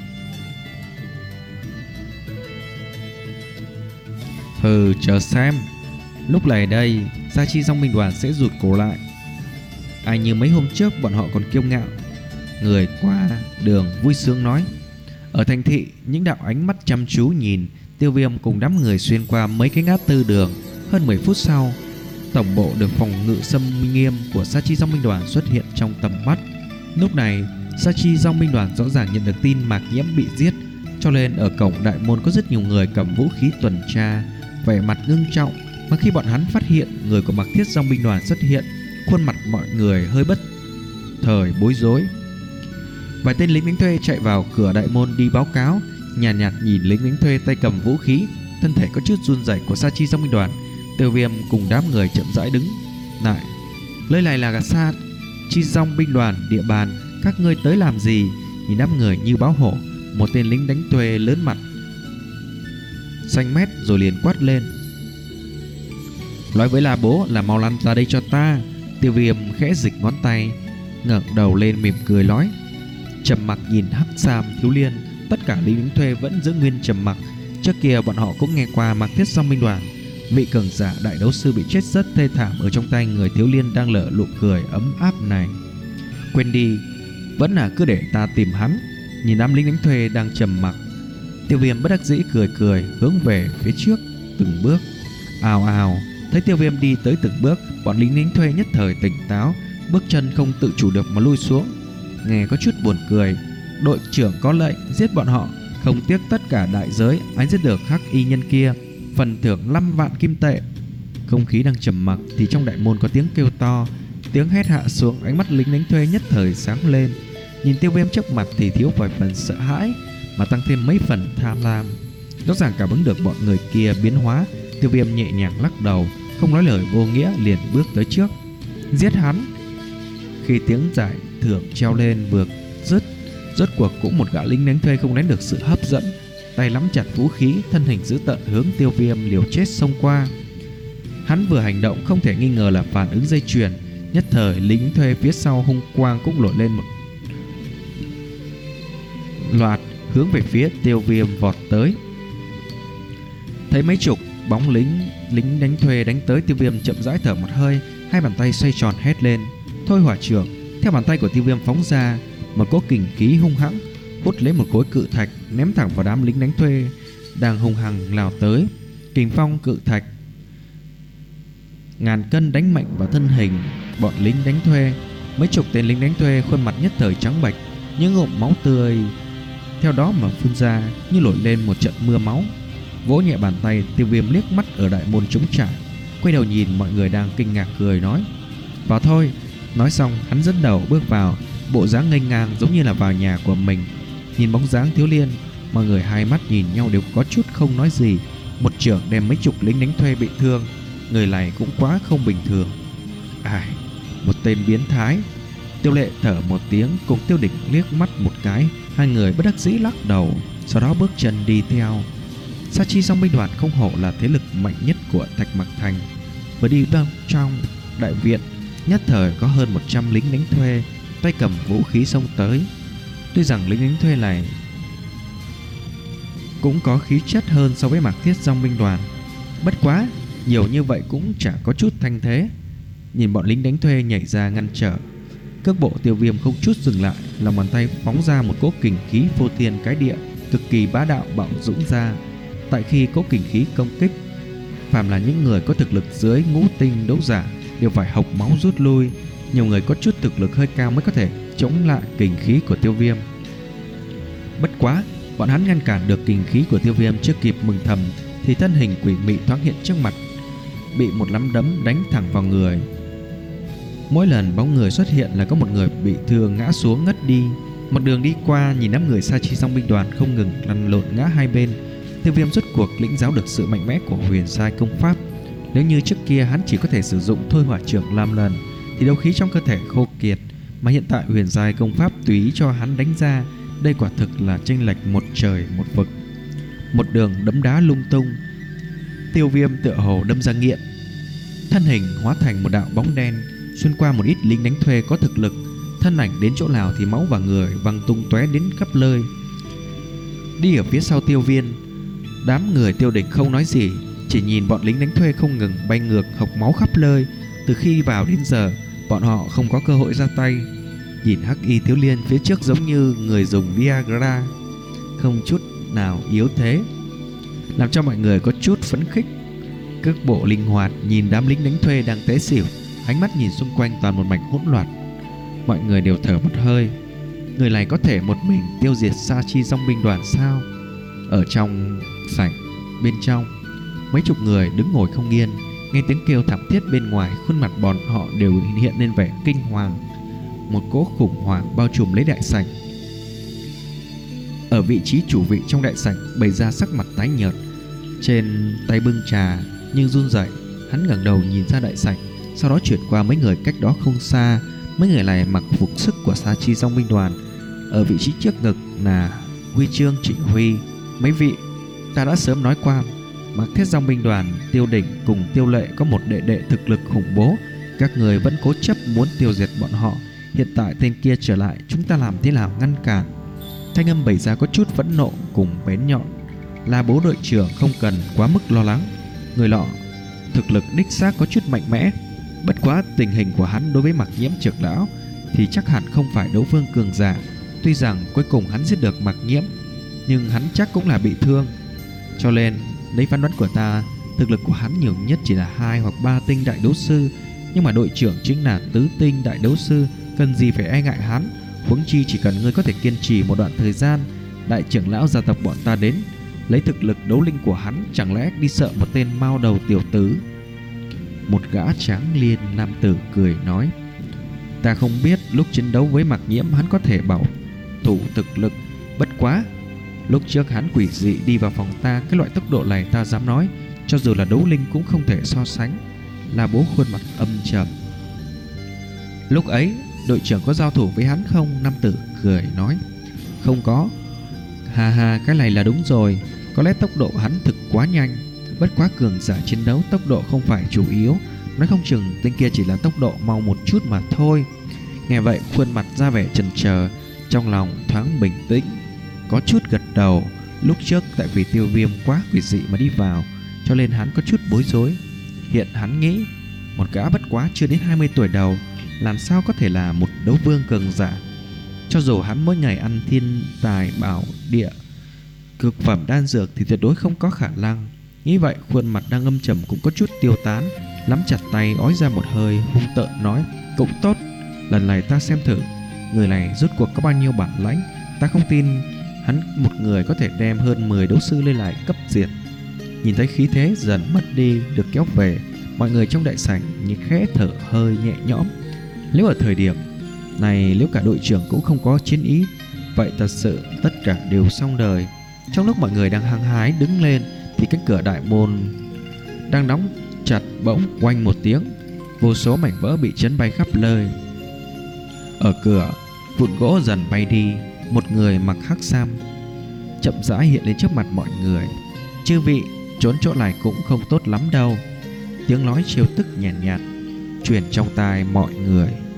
Hừ, chờ xem. Lúc này đây, Sa Chi Dòng binh đoàn sẽ rụt cổ lại. Ai như mấy hôm trước bọn họ còn kiêu ngạo. Người qua đường vui sướng nói. Ở thành thị, những đạo ánh mắt chăm chú nhìn Tiêu Viêm cùng đám người xuyên qua mấy cái ngã tư đường. Hơn mười phút sau, tổng bộ được phòng ngự xâm nghiêm của Sa Chi Dòng binh đoàn xuất hiện trong tầm mắt. Lúc này, Sa Chi Dòng binh đoàn rõ ràng nhận được tin Mạc Nhiễm bị giết, cho nên ở cổng đại môn có rất nhiều người cầm vũ khí tuần tra, vẻ mặt ngưng trọng. Mà khi bọn hắn phát hiện người của Mạc Thiết Dòng binh đoàn xuất hiện, khuôn mặt mọi người hơi bất thời bối rối. Vài tên lính đánh thuê chạy vào cửa đại môn đi báo cáo, nhàn nhạt, nhạt nhìn lính đánh thuê tay cầm vũ khí, thân thể có chút run rẩy của Sa Chi Dòng binh đoàn. Tiêu Viêm cùng đám người chậm rãi đứng lại. Nơi này là Sa Chi Dòng binh đoàn địa bàn, các ngươi tới làm gì? Nhìn đám người như báo hổ. Một tên lính đánh thuê lớn mặt xanh mét rồi liền quát lên: Nói với La Bố là mau lăn ra đây cho ta. Tiêu Viêm khẽ dịch ngón tay, ngẩng đầu lên mỉm cười nói. Trầm mặc nhìn hắc sam thiếu liên. Tất cả lính đánh thuê vẫn giữ nguyên trầm mặc. Trước kia bọn họ cũng nghe qua Mạc Thiết Dòng binh đoàn, vị cường giả đại đấu sư bị chết rất thê thảm ở trong tay người thiếu liên đang lở nụ cười ấm áp này. Quên đi, vẫn là cứ để ta tìm hắn. Nhìn đám lính đánh thuê đang trầm mặc, Tiêu Viêm bất đắc dĩ cười cười, hướng về phía trước từng bước. Ào ào, thấy Tiêu Viêm đi tới từng bước, bọn lính đánh thuê nhất thời tỉnh táo, bước chân không tự chủ được mà lui xuống. Nghe có chút buồn cười. Đội trưởng có lệnh giết bọn họ, không tiếc tất cả đại giới, anh giết được hắc y nhân kia, phần thưởng năm vạn kim tệ. Không khí đang trầm mặc thì trong đại môn có tiếng kêu to, tiếng hét hạ xuống. Ánh mắt lính đánh thuê nhất thời sáng lên, nhìn Tiêu Viêm trước mặt thì thiếu vài phần sợ hãi, mà tăng thêm mấy phần tham lam. Rõ ràng cảm ứng được bọn người kia biến hóa. Tiêu Viêm nhẹ nhàng lắc đầu, không nói lời vô nghĩa, liền bước tới trước. Giết hắn. Khi tiếng giải thưởng treo lên vừa dứt, rốt cuộc cũng một gã lính đánh thuê không đánh được sự hấp dẫn, tay nắm chặt vũ khí, thân hình dữ tợn hướng Tiêu Viêm liều chết xông qua. Hắn vừa hành động không thể nghi ngờ là phản ứng dây chuyền. Nhất thời lính đánh thuê phía sau hung quang cũng nổi lên một loạt, hướng về phía Tiêu Viêm vọt tới. Thấy mấy chục bóng lính lính đánh thuê đánh tới, Tiêu Viêm chậm rãi thở một hơi, hai bàn tay xoay tròn hét lên: Thôi hỏa trưởng. Theo bàn tay của Tiêu Viêm phóng ra, một cỗ kình khí hung hãng hút lấy một khối cự thạch, ném thẳng vào đám lính đánh thuê đang hung hăng lao tới. Kình phong cự thạch ngàn cân đánh mạnh vào thân hình bọn lính đánh thuê. Mấy chục tên lính đánh thuê khuôn mặt nhất thời trắng bệch, những ngụm máu tươi theo đó mà phun ra như nổi lên một trận mưa máu. Vỗ nhẹ bàn tay, Tiêu Viêm liếc mắt ở đại môn trống trải, quay đầu nhìn mọi người đang kinh ngạc cười nói: Vào thôi. Nói xong hắn dẫn đầu bước vào, bộ dáng nghênh ngang giống như là vào nhà của mình. Nhìn bóng dáng thiếu liên, mọi người hai mắt nhìn nhau đều có chút không nói gì. Một trưởng đem mấy chục lính đánh thuê bị thương, người này cũng quá không bình thường. Ai, một tên biến thái. Tiêu Lệ thở một tiếng, cùng Tiêu Đỉnh liếc mắt một cái, hai người bất đắc dĩ lắc đầu, sau đó bước chân đi theo. Sa Chi Dòng binh đoàn không hổ là thế lực mạnh nhất của Thạch Mặc Thành. Vừa đi vào trong đại viện, nhất thời có hơn một trăm lính đánh thuê tay cầm vũ khí xông tới. Tuy rằng lính đánh thuê này cũng có khí chất hơn so với Mạc Thiết Dòng binh đoàn, bất quá nhiều như vậy cũng chả có chút thanh thế. Nhìn bọn lính đánh thuê nhảy ra ngăn trở, Cước bộ Tiêu Viêm không chút dừng lại, lòng bàn tay phóng ra một cỗ kình khí phô thiên cái địa, cực kỳ bá đạo bạo dũng ra. Tại khi cỗ kình khí công kích, phàm là những người có thực lực dưới ngũ tinh đấu giả đều phải hộc máu rút lui. Nhiều người có chút thực lực hơi cao mới có thể chống lại kình khí của Tiêu Viêm. Bất quá, bọn hắn ngăn cản được kình khí của Tiêu Viêm chưa kịp mừng thầm thì thân hình quỷ mị thoáng hiện trước mặt, bị một nắm đấm đánh thẳng vào người. Mỗi lần bóng người xuất hiện là có một người bị thương ngã xuống ngất đi. Một đường đi qua, nhìn đám người Sa Chi Dòng binh đoàn không ngừng lăn lộn ngã hai bên, Tiêu Viêm rốt cuộc lĩnh giáo được sự mạnh mẽ của huyền giai công pháp. Nếu như trước kia hắn chỉ có thể sử dụng thôi hỏa trưởng làm lần thì đấu khí trong cơ thể khô kiệt, mà hiện tại huyền giai công pháp tùy ý cho hắn đánh ra, đây quả thực là chênh lệch một trời một vực. Một đường đấm đá lung tung, Tiêu Viêm tựa hồ đâm ra nghiện, thân hình hóa thành một đạo bóng đen xuyên qua một ít lính đánh thuê có thực lực. Thân ảnh đến chỗ nào thì máu và người văng tung tóe đến khắp nơi. Đi ở phía sau Tiêu Viêm, đám người Tiêu Đỉnh không nói gì, chỉ nhìn bọn lính đánh thuê không ngừng bay ngược hộc máu khắp nơi. Từ khi đi vào đến giờ, bọn họ không có cơ hội ra tay. Nhìn hắc y thiếu liên phía trước giống như người dùng Viagra, không chút nào yếu thế, làm cho mọi người có chút phấn khích. Cước bộ linh hoạt, nhìn đám lính đánh thuê đang té xỉu, ánh mắt nhìn xung quanh toàn một mảnh hỗn loạn. Mọi người đều thở một hơi. Người này có thể một mình tiêu diệt Sa Chi Dòng binh đoàn sao? Ở trong sảnh bên trong, mấy chục người đứng ngồi không yên, nghe tiếng kêu thảm thiết bên ngoài, khuôn mặt bọn họ đều hiện lên vẻ kinh hoàng. Một cỗ khủng hoảng bao trùm lấy đại sảnh. Ở vị trí chủ vị trong đại sảnh, bày ra sắc mặt tái nhợt, trên tay bưng trà nhưng run rẩy. Hắn ngẩng đầu nhìn ra đại sảnh, sau đó chuyển qua mấy người cách đó không xa. Mấy người này mặc phục sức của Sa Chi Dòng binh đoàn. Ở vị trí trước ngực là huy chương chỉ huy. Mấy vị, ta đã sớm nói qua, Mặc Thiết Dòng binh đoàn Tiêu Đỉnh cùng Tiêu Lệ có một đệ đệ thực lực khủng bố. Các người vẫn cố chấp muốn tiêu diệt bọn họ. Hiện tại tên kia trở lại, chúng ta làm thế nào ngăn cản? Thanh âm bày ra có chút phẫn nộ cùng bén nhọn. Là bố đội trưởng không cần quá mức lo lắng. Người lọ thực lực đích xác có chút mạnh mẽ, bất quá tình hình của hắn đối với Mặc Nhiễm trưởng lão thì chắc hẳn không phải đấu vương cường giả. Tuy rằng cuối cùng hắn giết được Mặc Nhiễm, nhưng hắn chắc cũng là bị thương. Cho nên lấy phán đoán của ta, thực lực của hắn nhiều nhất chỉ là hai hoặc ba tinh đại đấu sư. Nhưng mà đội trưởng chính là tứ tinh đại đấu sư, cần gì phải e ngại hắn? Huống chi chỉ cần ngươi có thể kiên trì một đoạn thời gian, đại trưởng lão gia tộc bọn ta đến, lấy thực lực đấu linh của hắn, chẳng lẽ đi sợ một tên mao đầu tiểu tử? Một gã tráng niên nam tử cười nói: ta không biết lúc chiến đấu với Mặc Nhiễm hắn có thể bảo thủ thực lực, bất quá lúc trước hắn quỷ dị đi vào phòng ta, cái loại tốc độ này ta dám nói cho dù là đấu linh cũng không thể so sánh. Là bố khuôn mặt âm trầm: lúc ấy đội trưởng có giao thủ với hắn không? Nam tử cười nói: không có. Hà hà, cái này là đúng rồi, có lẽ tốc độ hắn thực quá nhanh. Bất quá cường giả chiến đấu tốc độ không phải chủ yếu, nói không chừng tên kia chỉ là tốc độ mau một chút mà thôi. Nghe vậy khuôn mặt ra vẻ chần chờ, trong lòng thoáng bình tĩnh, có chút gật đầu. Lúc trước tại vì Tiêu Viêm quá quỷ dị mà đi vào, cho nên hắn có chút bối rối. Hiện hắn nghĩ, một gã bất quá chưa đến hai mươi tuổi đầu làm sao có thể là một đấu vương cường giả? Cho dù hắn mỗi ngày ăn thiên tài bảo địa cực phẩm đan dược thì tuyệt đối không có khả năng. Nghĩ vậy khuôn mặt đang âm trầm cũng có chút tiêu tán, nắm chặt tay ói ra một hơi, hung tợn nói: cũng tốt, lần này ta xem thử người này rốt cuộc có bao nhiêu bản lãnh. Ta không tin hắn một người có thể đem hơn mười đấu sư lên lại cấp diệt. Nhìn thấy khí thế dần mất đi được kéo về, mọi người trong đại sảnh như khẽ thở hơi nhẹ nhõm. Nếu ở thời điểm này, nếu cả đội trưởng cũng không có chiến ý, vậy thật sự tất cả đều xong đời. Trong lúc mọi người đang hăng hái đứng lên thì cánh cửa đại môn đang đóng chặt bỗng oanh một tiếng, vô số mảnh vỡ bị chấn bay khắp nơi. Ở cửa, vụn gỗ dần bay đi. Một người mặc hắc sam chậm rãi hiện lên trước mặt mọi người: chư vị, trốn chỗ này cũng không tốt lắm đâu. Tiếng nói trêu tức nhàn nhạt, nhạt truyền trong tai mọi người.